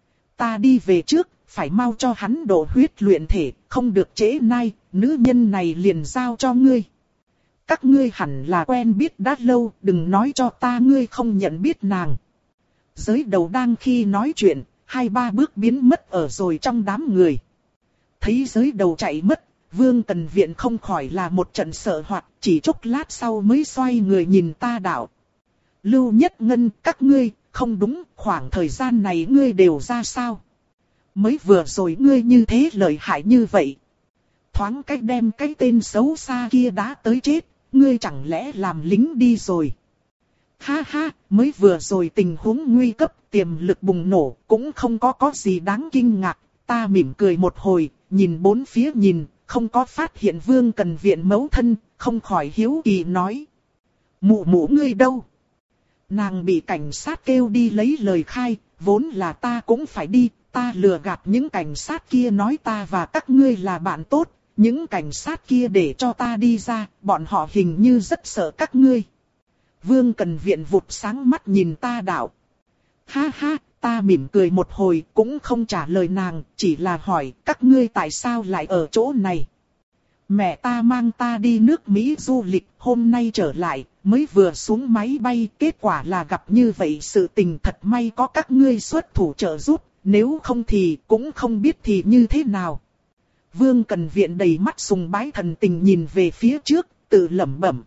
Ta đi về trước, phải mau cho hắn độ huyết luyện thể, không được trễ nay, nữ nhân này liền giao cho ngươi. Các ngươi hẳn là quen biết đã lâu, đừng nói cho ta ngươi không nhận biết nàng. Giới đầu đang khi nói chuyện, hai ba bước biến mất ở rồi trong đám người. Thấy giới đầu chạy mất, Vương Cần Viện không khỏi là một trận sợ hoặc, chỉ chốc lát sau mới xoay người nhìn ta đạo. Lưu Nhất Ngân, các ngươi, không đúng, khoảng thời gian này ngươi đều ra sao? Mới vừa rồi ngươi như thế lợi hại như vậy. Thoáng cách đem cái tên xấu xa kia đã tới chết, ngươi chẳng lẽ làm lính đi rồi? Ha ha, mới vừa rồi tình huống nguy cấp, tiềm lực bùng nổ, cũng không có có gì đáng kinh ngạc. Ta mỉm cười một hồi, nhìn bốn phía nhìn, không có phát hiện Vương Cần Viện mẫu thân, không khỏi hiếu kỳ nói. Mụ mụ ngươi đâu? Nàng bị cảnh sát kêu đi lấy lời khai, vốn là ta cũng phải đi, ta lừa gạt những cảnh sát kia nói ta và các ngươi là bạn tốt, những cảnh sát kia để cho ta đi ra, bọn họ hình như rất sợ các ngươi. Vương Cần Viện vụt sáng mắt nhìn ta đạo. Ha ha, ta mỉm cười một hồi cũng không trả lời nàng, chỉ là hỏi các ngươi tại sao lại ở chỗ này. Mẹ ta mang ta đi nước Mỹ du lịch, hôm nay trở lại, mới vừa xuống máy bay, kết quả là gặp như vậy sự tình thật may có các ngươi xuất thủ trợ giúp, nếu không thì cũng không biết thì như thế nào. Vương Cần Viện đầy mắt sùng bái thần tình nhìn về phía trước, tự lẩm bẩm.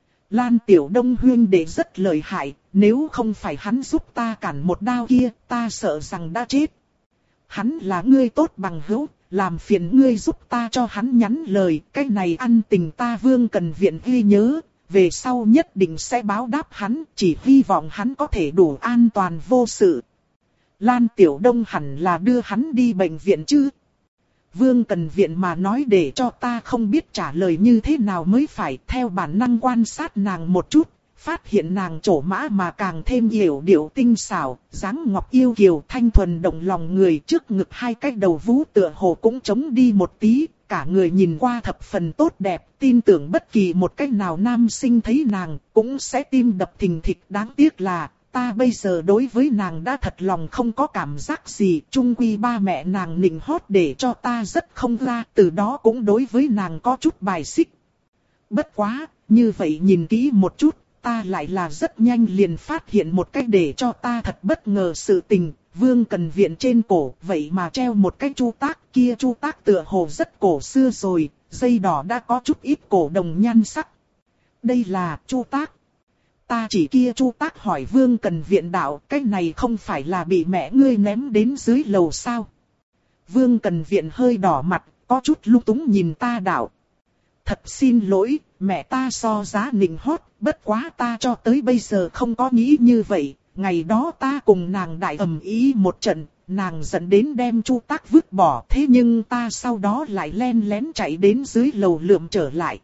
Lan Tiểu Đông huynh đệ rất lợi hại, nếu không phải hắn giúp ta cản một đao kia, ta sợ rằng đã chết. Hắn là ngươi tốt bằng hữu, làm phiền ngươi giúp ta cho hắn nhắn lời, cái này ăn tình ta Vương Cần Viện ghi nhớ, về sau nhất định sẽ báo đáp hắn, chỉ hy vọng hắn có thể đủ an toàn vô sự. Lan Tiểu Đông hẳn là đưa hắn đi bệnh viện chứ? Vương Cần Viện mà nói để cho ta không biết trả lời như thế nào mới phải, theo bản năng quan sát nàng một chút, phát hiện nàng trổ mã mà càng thêm yểu điệu tinh xảo, dáng ngọc yêu kiều thanh thuần động lòng người, trước ngực hai cái đầu vú tựa hồ cũng trống đi một tí, cả người nhìn qua thập phần tốt đẹp, tin tưởng bất kỳ một cách nào nam sinh thấy nàng cũng sẽ tim đập thình thịch. Đáng tiếc là ta bây giờ đối với nàng đã thật lòng không có cảm giác gì, chung quy ba mẹ nàng nịnh hót để cho ta rất không ra, từ đó cũng đối với nàng có chút bài xích. Bất quá, như vậy nhìn kỹ một chút, ta lại là rất nhanh liền phát hiện một cách để cho ta thật bất ngờ sự tình. Vương Cần Viện trên cổ vậy mà treo một cái chu tác, kia chu tác tựa hồ rất cổ xưa rồi, dây đỏ đã có chút ít cổ đồng nhan sắc. Đây là chu tác. Ta chỉ kia chu tác hỏi Vương Cần Viện đạo, cái này không phải là bị mẹ ngươi ném đến dưới lầu sao? Vương Cần Viện hơi đỏ mặt, có chút lung túng nhìn ta đạo. Thật xin lỗi, mẹ ta so giá nịnh hót, bất quá ta cho tới bây giờ không có nghĩ như vậy. Ngày đó ta cùng nàng đại ầm ý một trận, nàng dẫn đến đem chu tác vứt bỏ, thế nhưng ta sau đó lại len lén chạy đến dưới lầu lượm trở lại.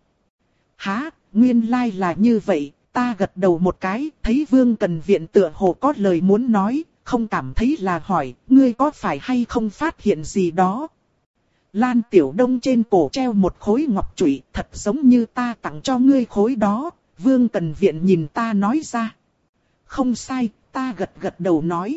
Hả, nguyên lai là như vậy. Ta gật đầu một cái, thấy Vương Cần Viện tựa hồ có lời muốn nói, không cảm thấy là hỏi, ngươi có phải hay không phát hiện gì đó. Lan Tiểu Đông trên cổ treo một khối ngọc trụy, thật giống như ta tặng cho ngươi khối đó. Vương Cần Viện nhìn ta nói ra. Không sai, ta gật gật đầu nói.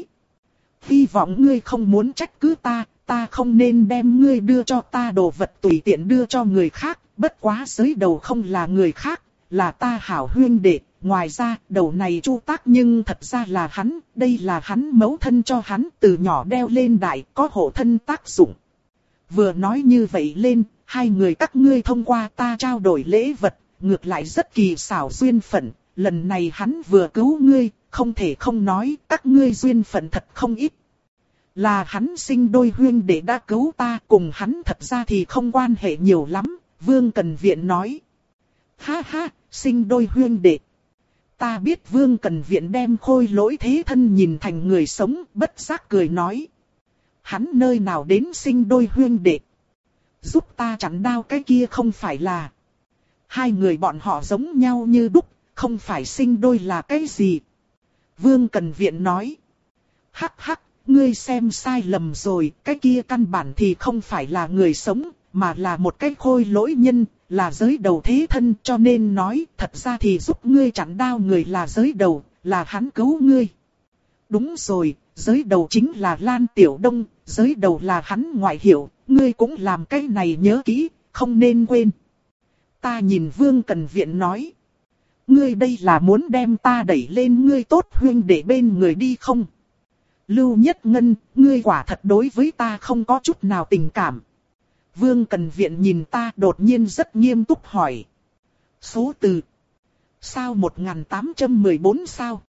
Hy vọng ngươi không muốn trách cứ ta, ta không nên đem ngươi đưa cho ta đồ vật tùy tiện đưa cho người khác, bất quá giới đầu không là người khác. là ta hảo huyên đệ. Ngoài ra, đầu này Chu Tác nhưng thật ra là hắn, đây là hắn mẫu thân cho hắn từ nhỏ đeo lên đại, có hộ thân tác dụng. Vừa nói như vậy lên, hai người các ngươi thông qua ta trao đổi lễ vật, ngược lại rất kỳ xảo duyên phận, lần này hắn vừa cứu ngươi, không thể không nói, các ngươi duyên phận thật không ít. Là hắn sinh đôi huyên đệ đã cứu ta, cùng hắn thật ra thì không quan hệ nhiều lắm, Vương Cần Viện nói. Ha ha, sinh đôi huyên đệ. Ta biết Vương Cần Viện đem Khôi Lỗi thế thân nhìn thành người sống, bất giác cười nói. Hắn nơi nào đến sinh đôi huyên đệ. Giúp ta chặn đao cái kia không phải là. Hai người bọn họ giống nhau như đúc, không phải sinh đôi là cái gì. Vương Cần Viện nói. Hắc hắc, ngươi xem sai lầm rồi, cái kia căn bản thì không phải là người sống, mà là một cái khôi lỗi nhân, là giới đầu thế thân, cho nên nói, thật ra thì giúp ngươi chặn đao người là giới đầu, là hắn cứu ngươi. Đúng rồi, giới đầu chính là Lan Tiểu Đông, giới đầu là hắn ngoại hiệu, ngươi cũng làm cái này nhớ kỹ, không nên quên. Ta nhìn Vương Cần Viện nói. Ngươi đây là muốn đem ta đẩy lên ngươi tốt huynh để bên người đi không? Lưu Nhất Ngân, ngươi quả thật đối với ta không có chút nào tình cảm. Vương Cần Viện nhìn ta đột nhiên rất nghiêm túc hỏi. Số từ. Sao một nghìn tám trăm mười bốn sao?